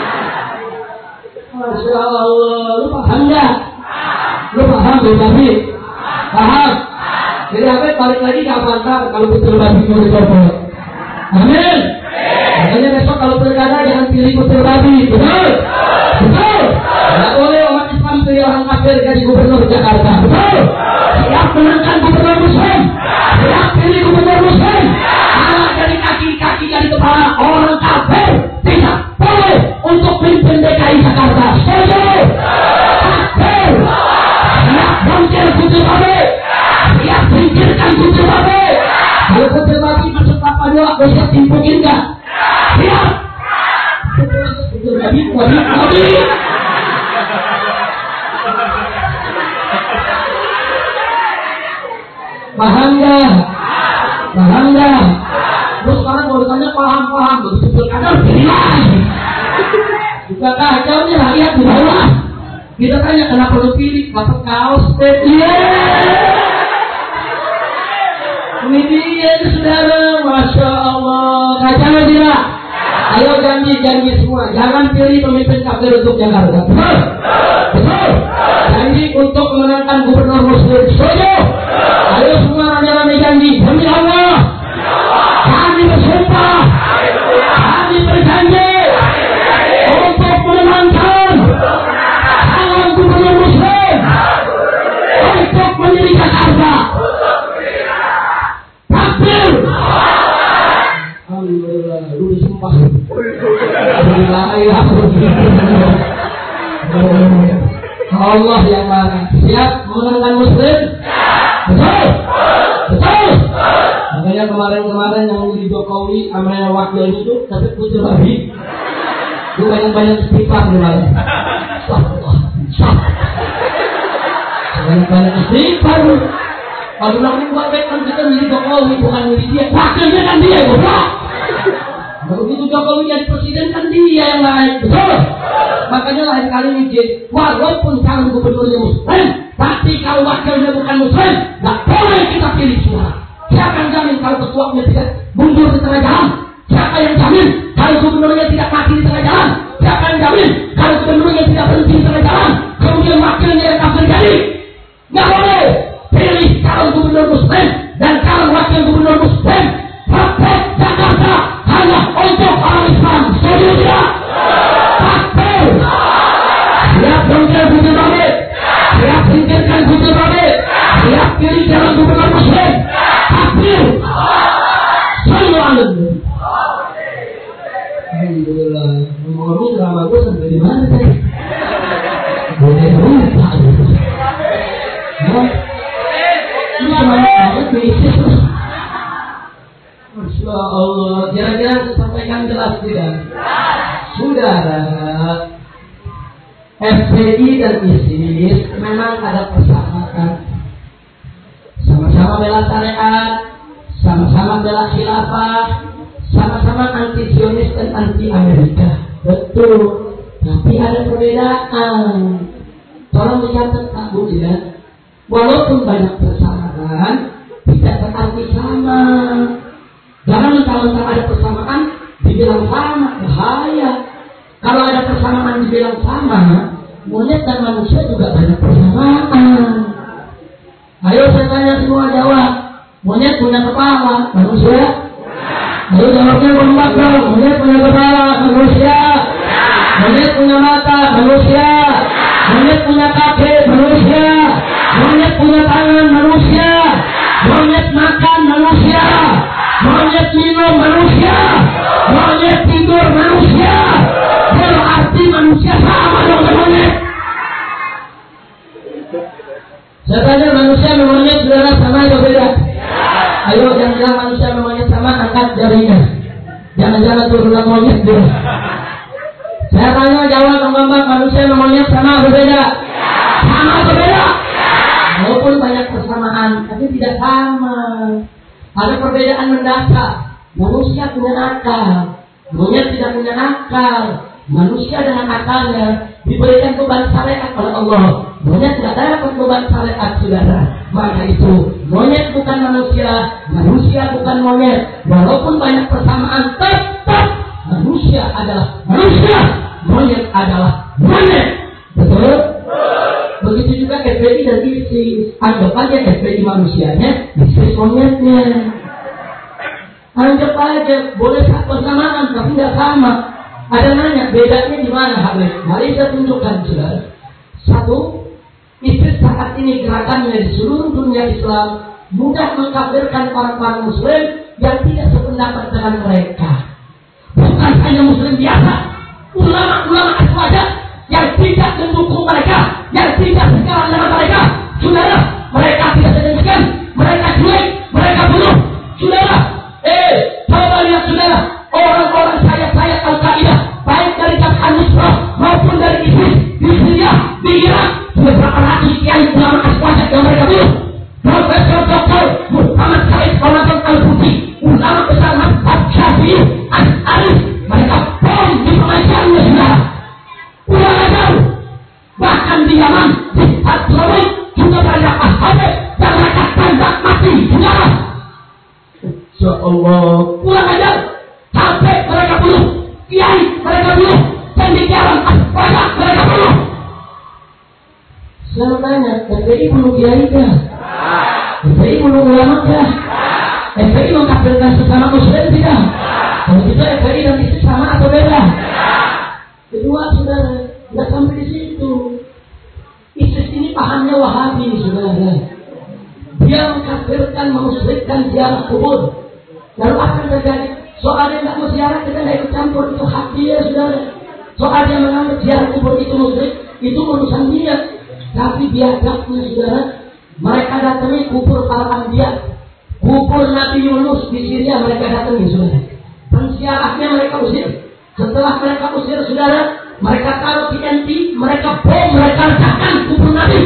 Masya Allah, lu paham gak? Lu paham bau babi? Paham? Jadi Habib balik lagi ke Avantar kalau betul babi mau dicopot. Amin. Makanya besok kalau pilkada jangan pilih betul babi, betul? Betul. Tidak boleh umat Islam pilih orang kafir jadi gubernur Jakarta, betul? Siap menangkan gubernur Muslim. Siap pilih gubernur Muslim. Anak dari kaki dari kepala orang kafir tidak boleh untuk pimpin DKI Jakarta. Setuju? Kafir. Siap bangkir kutil babi. Siap singkirkan kutil babi. Kalau kutil babi masuk kelapa dua, kau siap timpukin gak? Siap. Kutil babi. Paham gak? Lu sekarang kalau ditanya paham. Begitu pilkada pilih lagi. Juga kacau nih rakyat di bawah. Kita tanya kenapa lu pilih? Dapat kaos deh. Ini dia saudara, Masya Allah. Kacau tidak? Ayo janji semua. Jangan pilih pemimpin kafir untuk Jakarta. Betul. Janji untuk memenangkan gubernur Muslim. Setuju? Ayo semua rame-rame janji. Demi Allah. Kami bersumpah. Kami berjanji untuk memenangkan calon gubernur Muslim untuk menjadi Jakarta. Takbir. Alhamdulillah, lu disumpah. Allah yang marah. Siap memenangkan Muslim? Betul. Makanya kemarin yang di Jokowi sama wakil itu tapi kutil babi. banyak-banyak istighfar dulu. Banyak-banyak istighfar. Kalau lagi buat background kita milik Jokowi bukan milik dia. Wakilnya kan dia, goblok. Begitu Jokowi jadi presiden kan dia yang naik, betul? Makanya lain kali izin, walaupun calon gubernurnya Muslim, tapi kalau wakilnya bukan Muslim, nggak boleh kita pilih semua. Siapa yang jamin kalau ketuanya tidak mundur di tengah jalan? Siapa yang jamin kalau gubernurnya tidak mati di tengah jalan? Siapa yang jamin kalau gubernurnya tidak berhenti di tengah jalan? Kemudian wakilnya yang tak terjadi? Nggak boleh. Pilih calon gubernur Muslim dan calon wakil gubernur Muslim. Rakyat Jakarta hanya untuk orang Islam. Setuju tidak? Takbir. Siap bongkar putih babit. Siap singkirkan putih babit. Siap pilih calon gubernur Muslim. Takbir. Selalu alim. Alhamdulillah. Ngomong-ngomong selama gue sampai di mana tadi? Boleh lupa. Ini semuanya banget bisnis. Masya Allah. Kira-kira saya sampaikan jelas tidak? Saudara, FPI dan ISIS memang ada persamaan. Sama-sama bela syariat, sama-sama bela khilafah, sama-sama anti Zionis dan anti Amerika. Betul. Tapi ada perbedaan. Tolong dicatat Pak Bu ya. Walaupun banyak persamaan, tidak berarti sama. Jangan mentang-mentang ada persamaan dibilang sama, bahaya. Kalau ada persamaan dibilang sama, monyet dan manusia juga banyak persamaan. Ayo saya tanya semua jawab. Monyet punya kepala, manusia? Ayo jawabnya kompak dong. Monyet punya kepala, manusia? Monyet punya mata, manusia? Monyet punya kaki, manusia? Monyet punya tangan, manusia? Monyet makan, manusia? Monyet minum, manusia? Monyet tidur, manusia? Berarti manusia sama dong dengan monyet. Saya tanya manusia sama monyet saudara sama atau beda? Ayo yang bilang manusia sama monyet sama angkat jarinya. Jangan-jangan turunan monyet dulu. Saya tanya jawab Bang manusia sama monyet sama atau beda? Sama atau beda? Walaupun banyak persamaan, tapi tidak sama. Ada perbedaan mendasar. Manusia punya akal, monyet tidak punya akal. Manusia dengan akalnya diberikan beban syariat oleh Allah. Monyet tidak dapat beban syariat saudara. Maka itu monyet bukan manusia, manusia bukan monyet. Walaupun banyak persamaan, tetap manusia adalah manusia, monyet adalah monyet. Betul? Begitu juga FPI dan ISIS. Anggap aja FPI manusianya, ISIS monyetnya. Anggap aja boleh persamaan tapi tidak sama. Ada nanya bedanya di mana Habib? Mari saya tunjukkan saudara. Satu, ISIS saat ini gerakannya di seluruh dunia Islam mudah mengkafirkan orang-orang Muslim yang tidak sependapat dengan mereka. Bukan hanya Muslim biasa, ulama-ulama aswaja yang tidak mendukung mereka, yang tidak sejalan dengan mereka. Saudara, mereka tidak sedemikian, mereka cuek, mereka bunuh. Saudara, coba lihat saudara, orang-orang sayap-sayap Al-Qaeda, baik dari Jabhat Nusrah maupun dari ISIS di Syria, di Irak, sudah berapa ratus sekian ulama aswaja yang mereka bunuh. Profesor Dr. Muhammad Said Ramadan Al-Buti, ulama besar mazhab Syafi'i, Asy'ari, mereka bom di pengajiannya saudara. Ulama jauh, bahkan di Yaman, di Hadramawt juga banyak Habib yang mereka tembak mati saudara. Ya Allah, pulang aja sampai mereka bunuh kiai, mereka bunuh cendekiawan, banyak mereka bunuh. Saya tanya, FPI bunuh kiai kah? FPI bunuh ulama kah? FPI mengkafirkan sesama Muslim tidak? Kalau gitu FPI dan ISIS sama atau beda? Kedua saudara, nggak sampai di situ. ISIS ini pahamnya Wahabi saudara. Dia mengkafirkan, memusyrikkan ziarah kubur. Lalu apa yang terjadi? Soal dia nggak mau ziarah, kita nggak ikut campur, itu hak dia saudara. Soal dia menganggap ziarah kubur itu musyrik, itu urusan dia. Tapi biadabnya saudara, mereka datangi kubur para anbiya, kubur Nabi Yunus di Syria mereka datangi saudara. Penziarahnya mereka usir. Setelah mereka usir saudara, mereka taruh TNT, mereka bom, mereka ledakan kubur Nabi.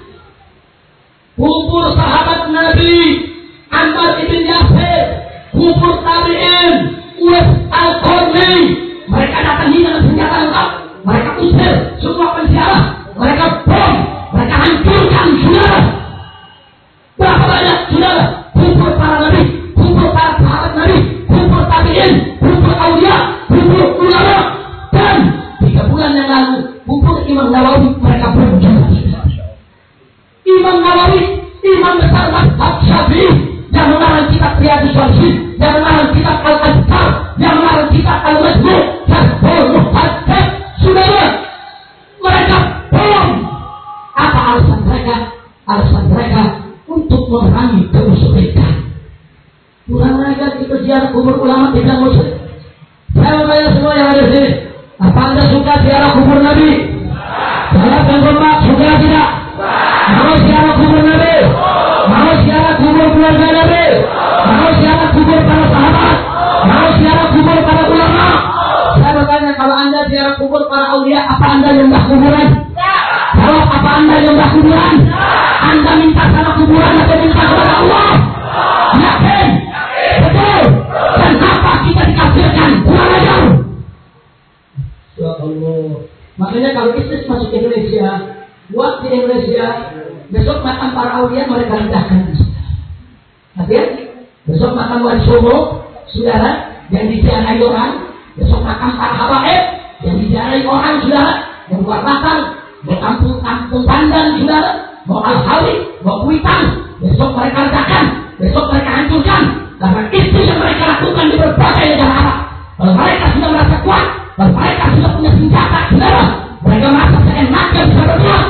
Kubur sahabat Nabi, Ammar ibn Yasir, kubur tabi'in, Uwais al-Qarni. Mereka datangi dengan senjata lengkap, mereka usir semua penziarah, mereka bom, mereka hancurkan saudara. Berapa banyak saudara? Kubur para Nabi, kubur para sahabat Nabi, kubur tabi'in, kubur aulia, kubur ulama, dan 3 bulan yang lalu kubur Imam Nawawi mereka bom juga. Imam Nawawi, imam besar mazhab Syafi'i, yang mengarang kitab Riyadhus Shalihin, yang mengarang kitab Al-Azkar, yang mengarang kitab Al-Majmu', Syarhul Muhaddats, saudara, mereka bom. Apa alasan mereka? Alasan mereka untuk memerangi kemusyrikan. Kurang ajar kita ziarah kubur ulama tidak musyrik. Saya tanya semua yang ada di sini, apa Anda suka ziarah kubur Nabi? Saya akan bermak, suka tidak? Mau ziarah kubur Nabi? Mau ziarah kubur keluarga Nabi? Mau ziarah kubur para sahabat? Mau ziarah kubur para ulama? Saya bertanya, kalau Anda ziarah kubur para aulia, apa Anda nyembah kuburan? Jawab, apa Anda nyembah kuburan? Anda minta sama kuburan atau minta kepada Allah? Yakin? Betul? Dan apa kita dikafirkan? Kurang ajar. Ya Allah. Makanya kalau ISIS masuk Indonesia, buat di Indonesia, besok makam para aulia mereka rendahkan. Hati-hati. Besok makam Wali Songo, saudara, yang diziarahi orang. Besok makam para habaib yang diziarahi orang, saudara, yang buat batang, mau kampung Pandan, saudara, mau Al-Hawi, mau Kuitang. Besok mereka rendahkan, besok mereka hancurkan. Karena itu yang mereka lakukan di berbagai negara Arab. Kalau mereka sudah merasa kuat, kalau mereka sudah punya senjata, saudara, mereka merasa seenaknya bisa berbuat.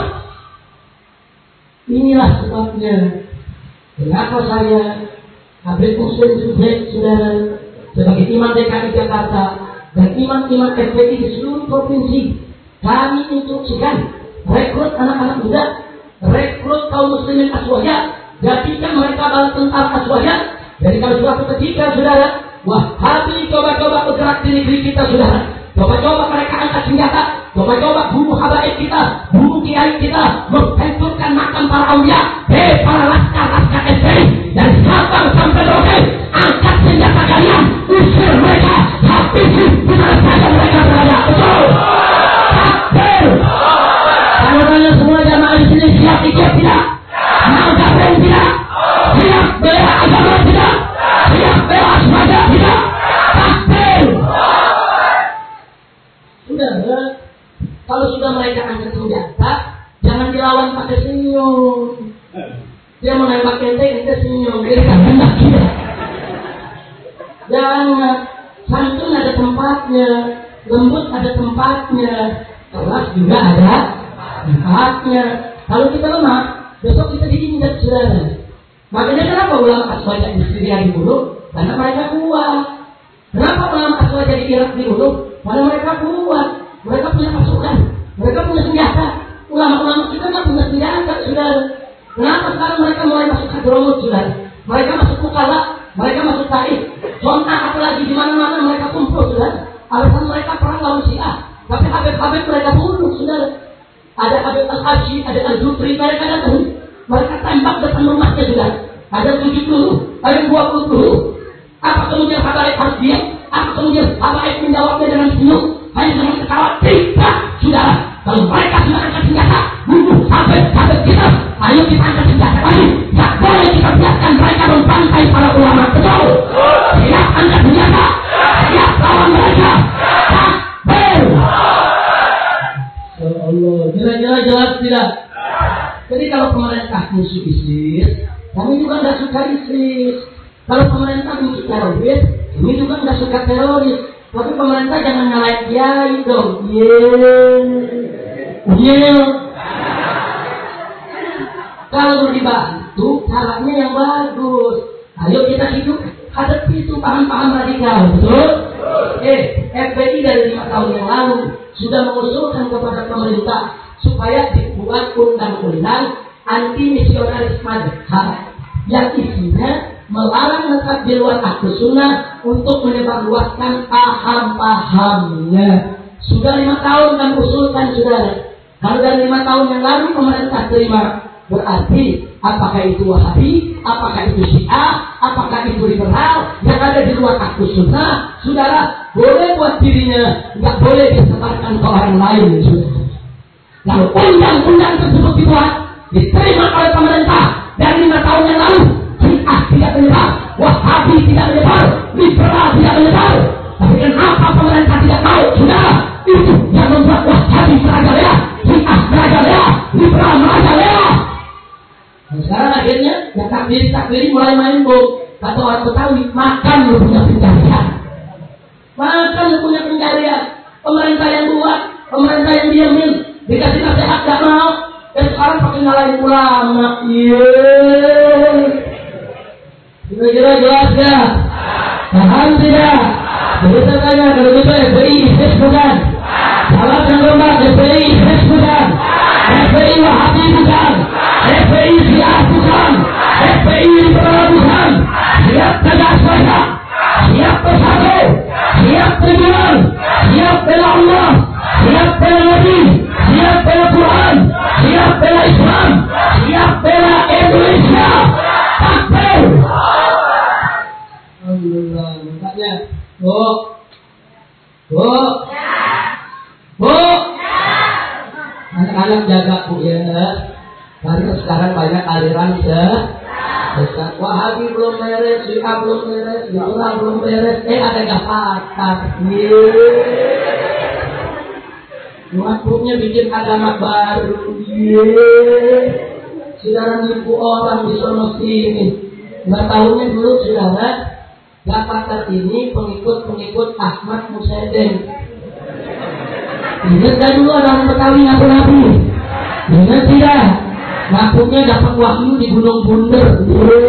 Inilah sebabnya kenapa saya Habib Muslim Zubaid, saudara, sebagai imam DKI Jakarta dan imam-imam FPI di seluruh provinsi, kami instruksikan rekrut anak-anak muda, rekrut kaum muslimin aswaya, jadikan mereka bala tentara aswaya. Jadi kalau suatu ketika, saudara, Wahabi coba-coba bergerak di negeri kita, saudara, coba-coba mereka angkat senjata, coba-coba bunuh habaib kita, bunuh kiai kita, menghancurkan makam para aulia. Para laskar-laskar FPI dari Sabang sampai Merauke, angkat senjata kalian, usir mereka, habisi di mana saja mereka berada. Betul? Takbir. Kalau tanya semua jamaah di sini, siap ikut tidak? Mau gabung tidak? Siap bela agama tidak? Siap bela asmada tidak? Takbir. Sudah, kalau sudah mereka angkat senjata, jangan dilawan pakai senyum. Dia mau nembak ente senyum, dia tembak kita. Jangan, santun ada tempatnya, lembut ada tempatnya, keras juga ada tempatnya. Kalau kita lemah, besok kita diinjak, saudara. Makanya kenapa ulama aswaja di Syria dibunuh? Karena mereka kuat. Kenapa ulama aswaja di Irak dibunuh? Karena mereka kuat. Mereka punya pasukan, mereka punya senjata. Ulama-ulama kita nggak punya senjata, saudara. Kenapa sekarang mereka mulai masuk Hadramut, saudara? Mereka masuk Mukalla, mereka masuk Taif, Son'a, apalagi di mana-mana mereka kumpul, saudara. Alasan mereka perang lawan Syiah, tapi Habib-Habib mereka bunuh, saudara. Ada Habib Al-Haji, ada Al-Jufri, mereka datang, mereka tembak depan rumahnya, saudara. Ada 7 peluru, ada 20 peluru. Apa kemudian Habaib harus diam? Apa kemudian Habaib menjawabnya dengan senyum? Hanya dengan ketawa? Tidak, saudara. Kalau mereka sudah angkat senjata, bunuh Habib kita. Ayo kita angkat senjata lagi. Tak boleh kita biarkan mereka membantai para ulama. Betul? Siap angkat senjata, siap lawan mereka. Takbir. Ya Allah, kira-kira jelas tidak? Jadi kalau pemerintah musuh ISIS, kami juga tidak suka ISIS. Kalau pemerintah musuh teroris, kami juga tidak suka teroris. Tapi pemerintah jangan nyalain kiai dong. Kalau dibantu, caranya yang bagus. Ayo kita hidup hadapi itu paham-paham radikal, betul? FPI dari 5 tahun yang lalu sudah mengusulkan kepada pemerintah supaya dibuat undang-undang anti misionaris madhab yang isinya melarang mazhab di luar Ahlus Sunnah untuk menyebarluaskan paham-pahamnya. Sudah 5 tahun kan usulkan saudara. Kalau dari 5 tahun yang lalu pemerintah terima, berarti apakah itu Wahabi, apakah itu Syiah, apakah itu liberal yang ada di luar Ahlus Sunnah, saudara boleh buat dirinya, nggak boleh disebarkan ke orang lain. Kalau undang-undang tersebut dibuat, diterima oleh pemerintah dari 5 tahun yang lalu, Syiah tidak menyebar, Wahabi tidak menyebar, liberal tidak menyebar. Tapi kenapa pemerintah tidak mau? Saudara, itu yang membuat Wahabi merajalela, Syiah merajalela, liberal merajalela. Nah, sekarang akhirnya yang takbir mulai main bom. Kata orang Betawi, makan lu punya pencarian. Makan lu punya pencarian. Pemerintah yang buat, pemerintah yang diamin, dikasih nasihat gak mau. Dan sekarang pakai nyalain ulama. Kira-kira jelas gak? Paham tidak? Jadi saya tanya, kalau gitu FPI ISIS bukan? Jawab yang lembab, FPI ISIS bukan? FPI Wahabi bukan? FPI Syiah bukan? FPI liberal bukan? Siap tegak banyak, siap bersatu, siap berjuang, siap bela Allah, siap bela Nabi, siap bela Quran, siap bela Islam, siap bela Indonesia. Takbir! Alhamdulillah, makanya Bu, anak-anak jaga Bu ya. Karena sekarang banyak aliran sesat. Wahabi belum beres, Syiah belum beres, liberal belum beres. Ada gapatar. Waktunya bikin agama baru. Saudara nipu orang di sono sini. 2 tahunnya dulu saudara, gapatar ini pengikut Ahmad Musaidin. Ingat gak dulu ada orang Betawi ngaku-ngaku? Ingat tidak? Ngakunya dapat wahyu di Gunung Bunder.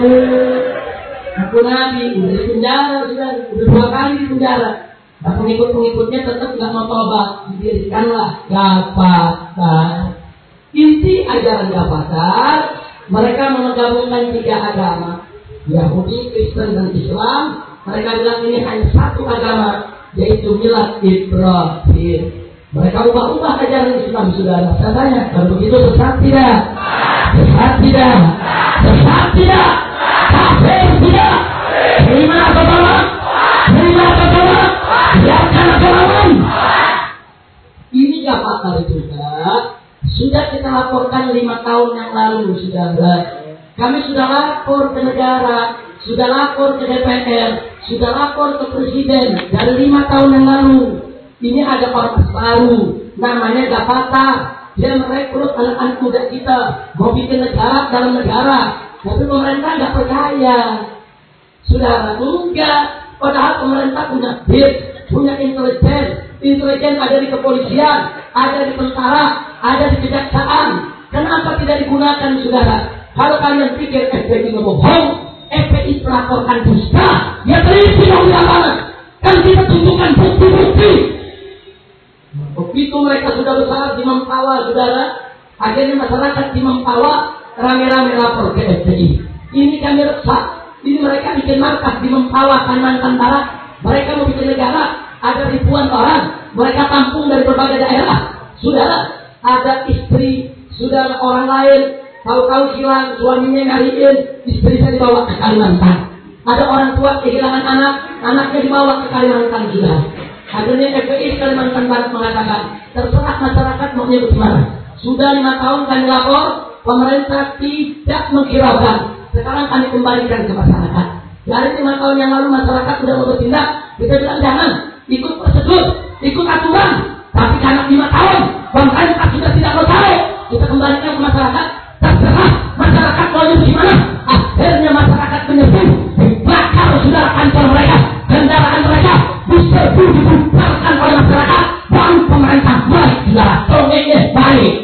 Ngaku Nabi, udah di penjara sudah 2 kali di penjara. Nah, pengikut-pengikutnya tetap nggak mau tobat, didirikanlah Gapatar. Inti ajaran Gapatar, mereka menggabungkan 3 agama, Yahudi, Kristen, dan Islam. Mereka bilang ini hanya satu agama, yaitu Milad Ibrahim. Mereka ubah-ubah ajaran Islam, saudara. Saya tanya, kalau begitu sesat tidak? Sesat tidak? Sesat tidak? Kafir tidak? Terima atau tolak? Terima atau tolak? Biarkan atau lawan? Ini Gapatar juga sudah kita laporkan 5 tahun yang lalu, saudara. Kami sudah lapor ke negara, sudah lapor ke DPR, sudah lapor ke Presiden dari 5 tahun yang lalu. Ini ada ormas baru, namanya Gapatar. Dia merekrut anak-anak muda kita, mau bikin negara dalam negara. Tapi pemerintah nggak percaya. Saudara, enggak. Padahal pemerintah punya BIN, punya intelijen ada di kepolisian, ada di tentara, ada di kejaksaan. Kenapa tidak digunakan, saudara? Kalau kalian pikir FPI ngebohong, FPI melaporkan dusta, ya terisi dong di lapangan. Kan kita tunjukkan bukti-bukti. Begitu mereka sudah besar di Mempawah, saudara, akhirnya masyarakat di Mempawah rame-rame lapor ke FPI. Ini kami resah. Ini mereka bikin markas di Mempawah, Kalimantan Barat. Mereka mau bikin negara, ada ribuan orang. Mereka tampung dari berbagai daerah. Saudara, ada istri, saudara orang lain, tahu-tahu hilang, suaminya nyariin, istrinya dibawa ke Kalimantan. Ada orang tua kehilangan anak, anaknya dibawa ke Kalimantan juga. Akhirnya FPI Kalimantan Barat mengatakan, terserah masyarakat maunya bagaimana. Sudah 5 tahun kami lapor, pemerintah tidak menghiraukan. Sekarang kami kembalikan ke masyarakat. Dari 5 tahun yang lalu masyarakat sudah mau bertindak, kita bilang jangan, ikut prosedur, ikut aturan. Tapi karena 5 tahun, pemerintah sudah tidak mau tahu, kita kembalikan ke masyarakat. Terserah masyarakat maunya bagaimana. Akhirnya masyarakat menyebut, dibakar saudara kantor mereka, kendaraan mereka, diserbu dibubarkan oleh masyarakat. Dan pemerintah baik saudara, tongengnya baik.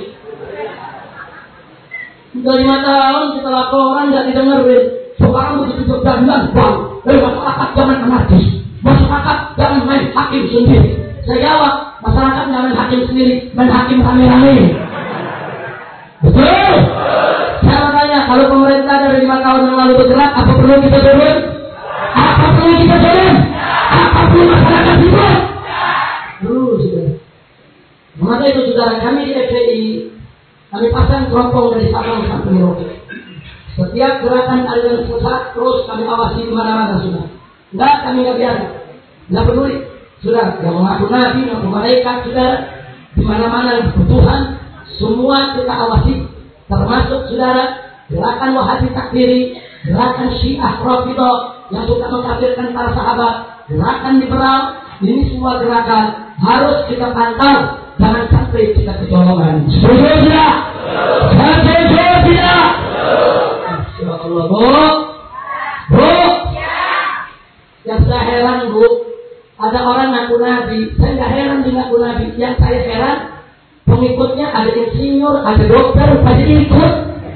Sudah 5 tahun kita laporan nggak didengerin. Sekarang begitu berdandan, bang, masyarakat jangan anarkis, masyarakat jangan main hakim sendiri. Saya jawab, masyarakat jangan main hakim sendiri, main hakim rame-rame. Betul? Saya tanya, kalau pemerintah dari 5 tahun tahun yang lalu bergerak, apa perlu kita turun? Apa perlu kita turun? Apa perlu masyarakat hidup? Sudah. Maka itu saudara, kami di FPI, kami pasang teropong dari Sabang sampai Merauke. Setiap gerakan aliran sesat terus kami awasi di mana-mana sudah. Enggak, kami enggak biarkan. Enggak peduli. Sudah, yang mengaku nabi, mengaku malaikat, sudah di mana-mana kebutuhan semua kita awasi. Termasuk saudara gerakan Wahabi Takfiri, gerakan Syiah Rafidhah yang suka mengkafirkan para sahabat, gerakan liberal, ini semua gerakan harus kita pantau. Jangan sampai kita kecolongan. Setuju tidak? Setuju tidak? Masya Allah, Bu. Yang saya heran, Bu, ada orang ngaku nabi. Saya nggak heran dia ngaku nabi. Yang saya heran, pengikutnya ada insinyur, ada dokter, pada ikut.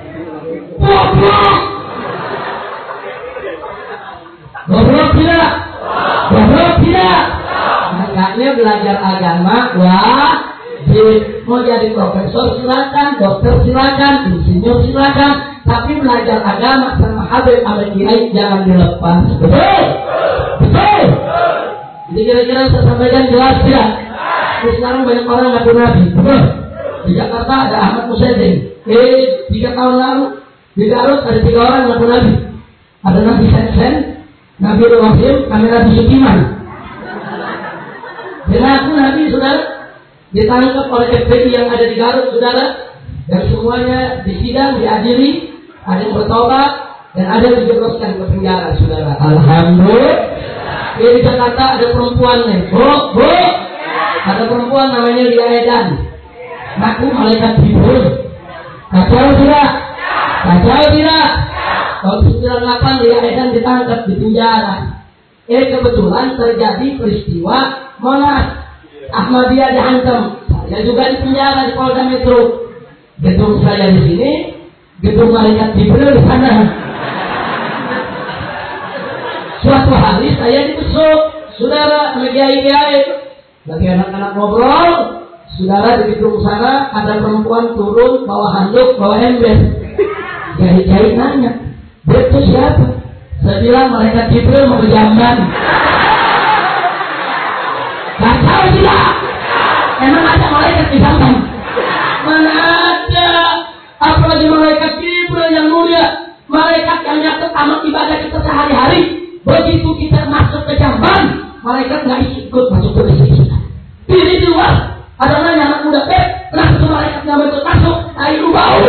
Goblok tidak? Goblok tidak? Makanya belajar agama, mau jadi profesor silakan, dokter silakan, insinyur silakan, tapi belajar agama sama Habib Kiai jangan dilepas. Betul? Betul? Jadi kira-kira saya sampaikan jelas tidak? Sekarang banyak orang ngaku nabi. Betul? Di Jakarta ada Ahmad Musaidin. 3 tahun lalu di Garut ada 3 orang ngaku nabi. Ada Nabi Sen, Nabi Rahim, kami Nabi Sukiman. Mengaku nabi, saudara, ditangkap oleh FPI yang ada di Garut, saudara, dan semuanya disidang, diadili, ada yang bertobat dan ada yang dijebloskan ke penjara, saudara. Alhamdulillah. Di Jakarta ada perempuan nih, Bu, ada perempuan namanya Lia Edan, ngaku malaikat Jibril. Kacau tidak? Kacau tidak? Tahun 98 Lia Edan ditangkap di penjara. Kebetulan terjadi peristiwa Monas, Ahmadiyah dihantam. Saya juga di penjara di Polda Metro. Gedung saya di sini, gedung malaikat Jibril di sana. Suatu hari saya ditusuk, saudara, sama kiai-kiai, lagi anak-anak ngobrol, saudara di gedung sana ada perempuan turun bawa handuk, bawa ember. Kiai-kiai nanya, dia itu siapa? Saya bilang malaikat Jibril mau jamban. Kacau tidak? Emang ada malaikat di jamban? Mana ada? Apalagi malaikat Jibril yang mulia, malaikat yang nyatet amal ibadah kita sehari-hari. Begitu kita masuk ke jamban, malaikat nggak ikut masuk ke sini. Diri di luar, ada nanya anak muda, kenapa tuh malaikat nggak ikut masuk? Ayo bau.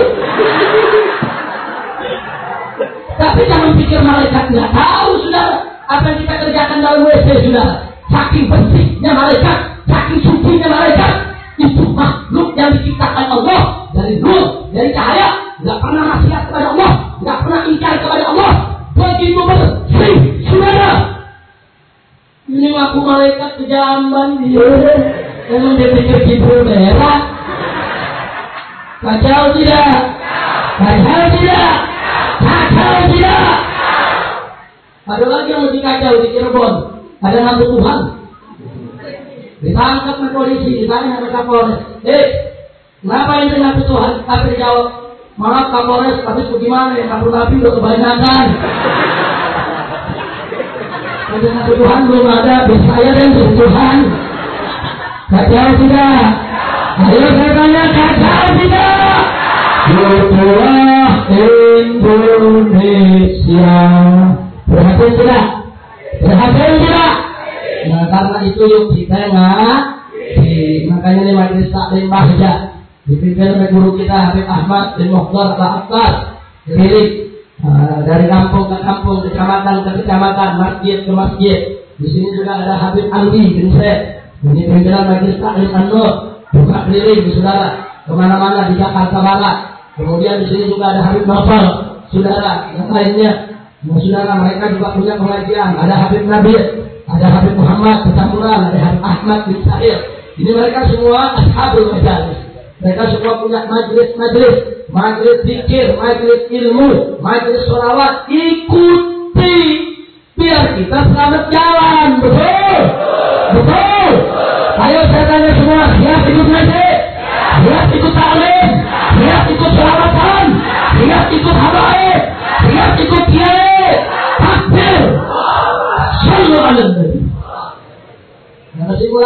Tapi jangan pikir malaikat nggak tahu, saudara, apa yang kita kerjakan dalam WC, saudara. Saking bersihnya malaikat, saking sucinya malaikat, itu makhluk yang diciptakan Allah dari nur, dari cahaya, nggak pernah maksiat kepada Allah, nggak pernah ingkar kepada Allah, begitu bersih, saudara. Ini ngaku malaikat ke jamban dia, emang dia pikir Jibril merah? Kacau tidak? Kacau tidak? Kacau tidak? Ada lagi yang lebih kacau di Cirebon. Ada nabi Tuhan ditangkap oleh polisi, ditanya oleh Kapolres, kenapa ini nabi Tuhan? Tapi dijawab, maaf Kapolres, tapi bagaimana ya, nabi udah kebanyakan. Ada nabi Tuhan belum ada, bisa saya dan Tuhan. Kacau tidak? Ayo saya tanya, kacau tidak? Itulah Indonesia. Berhasil tidak? Berhasil tidak? Nah, karena itu yuk kita makanya ini majelis taklim bahja dipimpin oleh guru kita Habib Ahmad bin Mukhtar Al-Abbas dari kampung ke kampung, kecamatan ke kecamatan, masjid ke masjid. Di sini juga ada Habib Andi bin Syed, ini pimpinan majelis taklim An-Nur, buka keliling saudara kemana-mana di Jakarta Barat. Kemudian di sini juga ada Habib Nofal, saudara yang lainnya. Nah, saudara, mereka juga punya pengajian. Ada Habib Nabil, ada Habib Muhammad Petamburan, ada Habib Ahmad bin Sa'ir. Ini mereka semua ashabul majalis. Mereka semua punya majelis zikir, majelis ilmu, majelis sholawat. Ikuti biar kita selamat jalan. Betul? Betul? Ayo saya tanya semua, siap ikut majelis? Siap ikut taklim? Siap ikut sholawatan? Siap ikut habaib? Siap ikut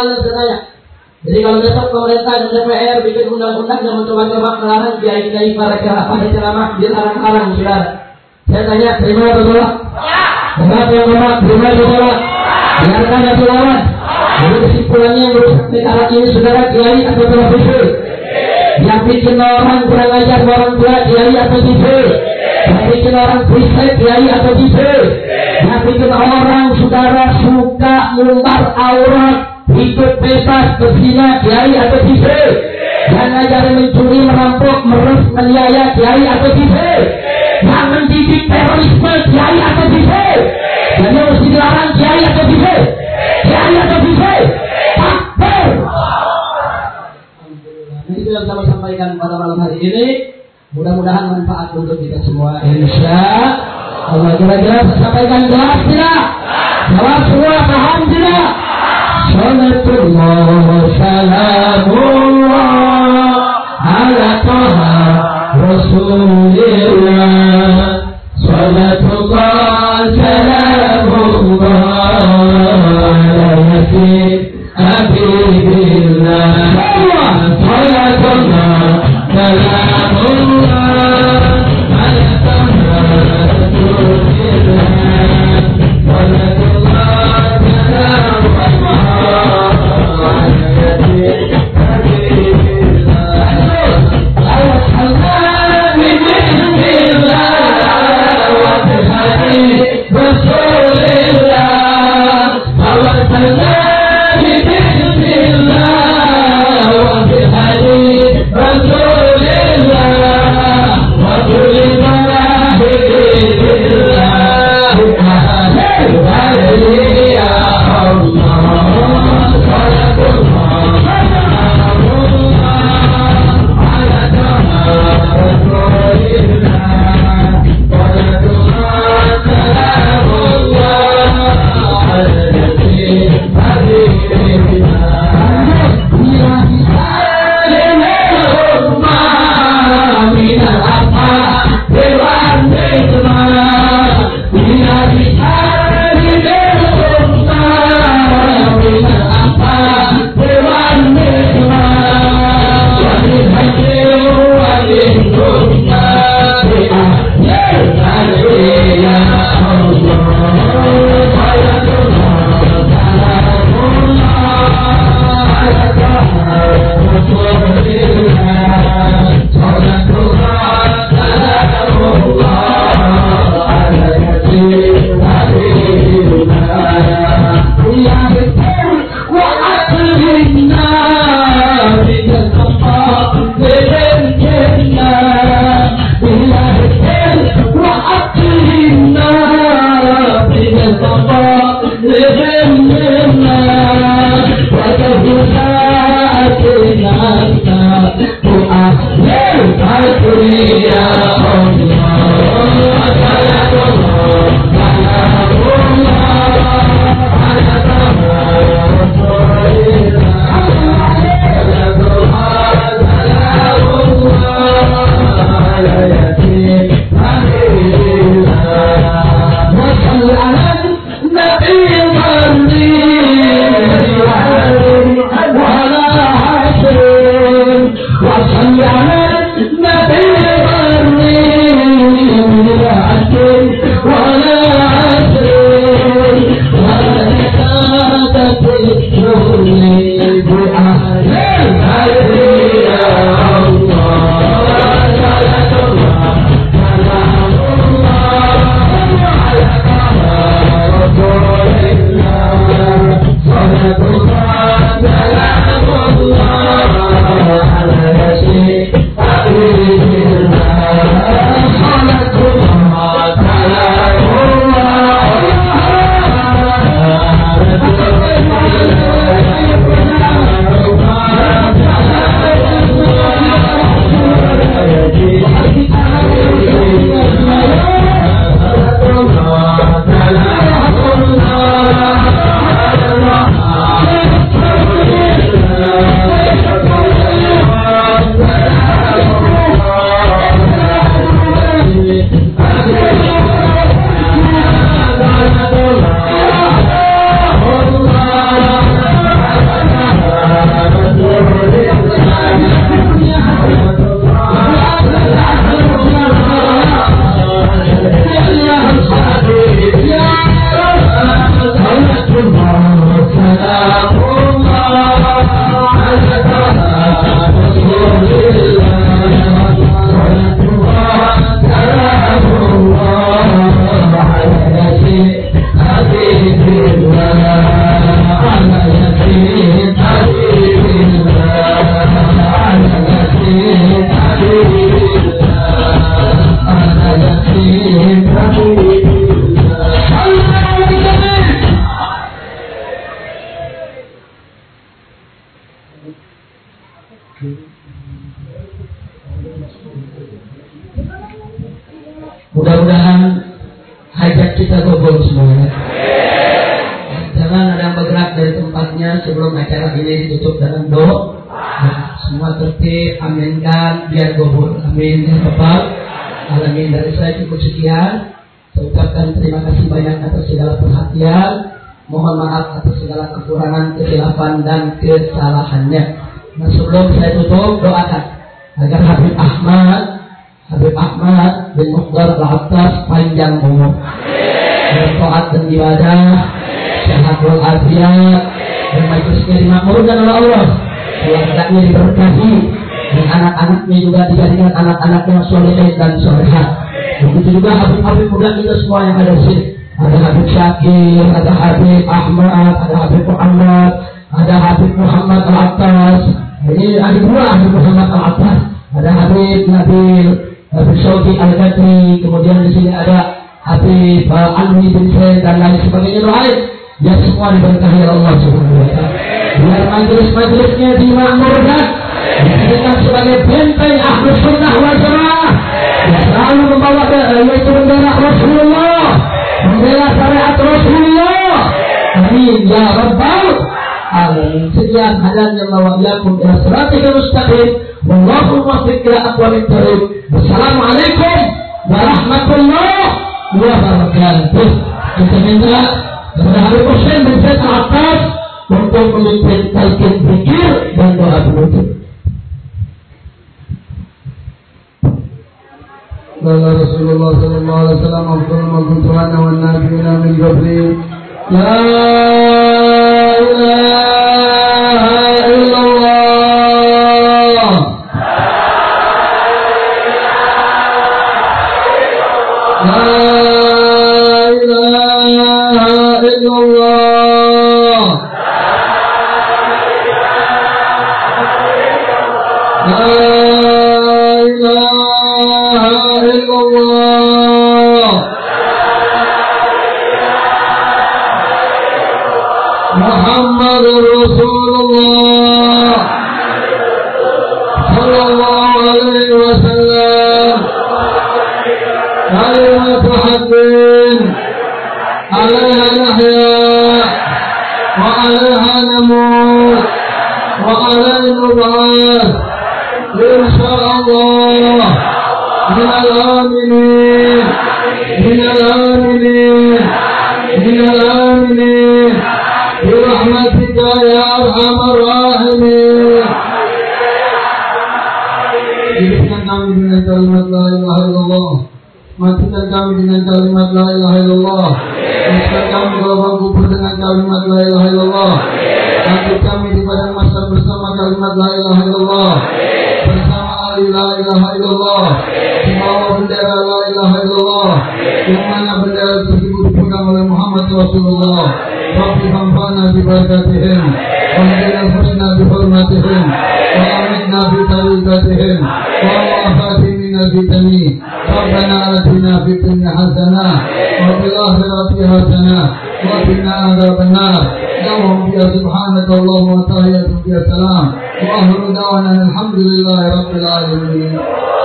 dan seterusnya. Jadi kalau besok pemerintah dan DPR bikin undang-undang yang mencoba-coba melarang kiai-kiai pada ceramah dilarang-larang, saudara. Saya tanya, terima atau tolak? Terima yang tolak, terima atau tolak? Biarkan atau lawan? Jadi kesimpulannya yang berusaha negara ini, saudara, kiai atau televisi? Yang bikin orang kurang ajar orang tua, kiai atau TV? Yang bikin orang berisik, kiai atau TV? Yang bikin orang, saudara, suka ngumbar aurat, hidup bebas, berzina, kiai atau TV? Yang ngajarin mencuri, merampok, meres, meniaya, kiai atau TV? Yang mendidik terorisme, kiai atau TV? Dan yang mesti dilarang, kiai atau TV? Kiai atau TV? Takbir! Itu yang saya sampaikan pada malam hari ini. Mudah-mudahan manfaat untuk kita semua, insya Allah. Kira-kira saya sampaikan jelas tidak? Jawab semua, paham tidak? Salatullah wa salamullah ala taha rasulillah. Salatullah salamullah ala yasin habibillah. Salatullah salamullah ala taha rasulillah. Salatullah Mudah-mudahan hajat kita kabul semuanya. Jangan ada yang bergerak dari tempatnya sebelum acara ini ditutup dengan doa. Semua tertib, aminkan biar kabul. Amin ya rabbal alamin. Dari saya cukup sekian. Saya ucapkan terima kasih banyak atas segala perhatian. Mohon maaf atas segala kekurangan, kesilapan dan kesalahannya. Nah, sebelum saya tutup, doakan agar Habib Ahmad bin Mukhtar Al-Attas panjang umur, bertaat dan ibadah, sehat walafiat, dan majlisnya dimakmurkan oleh Allah, keluarganya diberkahi, dan anak-anaknya juga dijadikan anak-anak yang soleh dan solehat. Begitu juga Habib-Habib muda kita semua yang ada di sini. Ada Habib Syakir, ada Habib Ahmad, ada Habib Muhammad, ada Habib Muhammad Al-Attas. Ini ada dua Habib Muhammad Al-Attas. Ada Habib Nabil, Habib Syauki Al-Qadri, kemudian di sini ada Habib Alwi bin Zaid dan lain sebagainya. Doain ya semua diberkahi oleh Allah Subhanahu wa taala. Biar majelis-majelisnya dimakmurkan, dijadikan sebagai benteng Ahlus Sunnah wal Jamaah. Ya, selalu membawa yaitu bendera Rasulullah, bendera syariat Rasulullah. Amin ya rabbal alamin. Sekian hadanya wa iyyakum ila siratal mustaqim. Wallahu muwaffiq ila aqwamit thariq. Wassalamualaikum warahmatullahi wabarakatuh. Kita minta kepada Habib Hussein bin Zaid Al-Attas untuk memimpin talqin zikir dan doa penutup. قال رسول الله صلى الله عليه وسلم أفضل ما كنت أنا والنبيون من قبلي لا إله إلا الله لا إله إلا الله محمد رسول الله صلى الله عليه وسلم كلمة حق عليها نحيا وعليها نموت وعليها نبعث إن شاء الله من الآمنين من الآمنين من الآمنين برحمتك يا أرحم الراحمين. Hidupkan kami dengan kalimat la ilaha illallah, matikan kami dengan kalimat la ilaha illallah, masukkan kami ke lubang kubur dengan kalimat la ilaha illallah, bangkit kami di padang mahsyar bersama kalimat la ilaha illallah, bersama ali la ilaha illallah, di bawah bendera la ilaha illallah, yang mana bendera tersebut dipegang oleh Muhammad Rasulullah. Rabbi fanfa'na bi barakatihim wa hadina al-husna bi hurmatihim wa amitna bi tariqatihim wa afatina bi tani. Rabbana atina fid dunya hasanah wa fil akhirati hasanah wa qina adzabannar. Allahumma ya subhanaka Allahumma wa tahiyyatu ya salam wa ahlu da'wana alhamdulillahi rabbil alamin.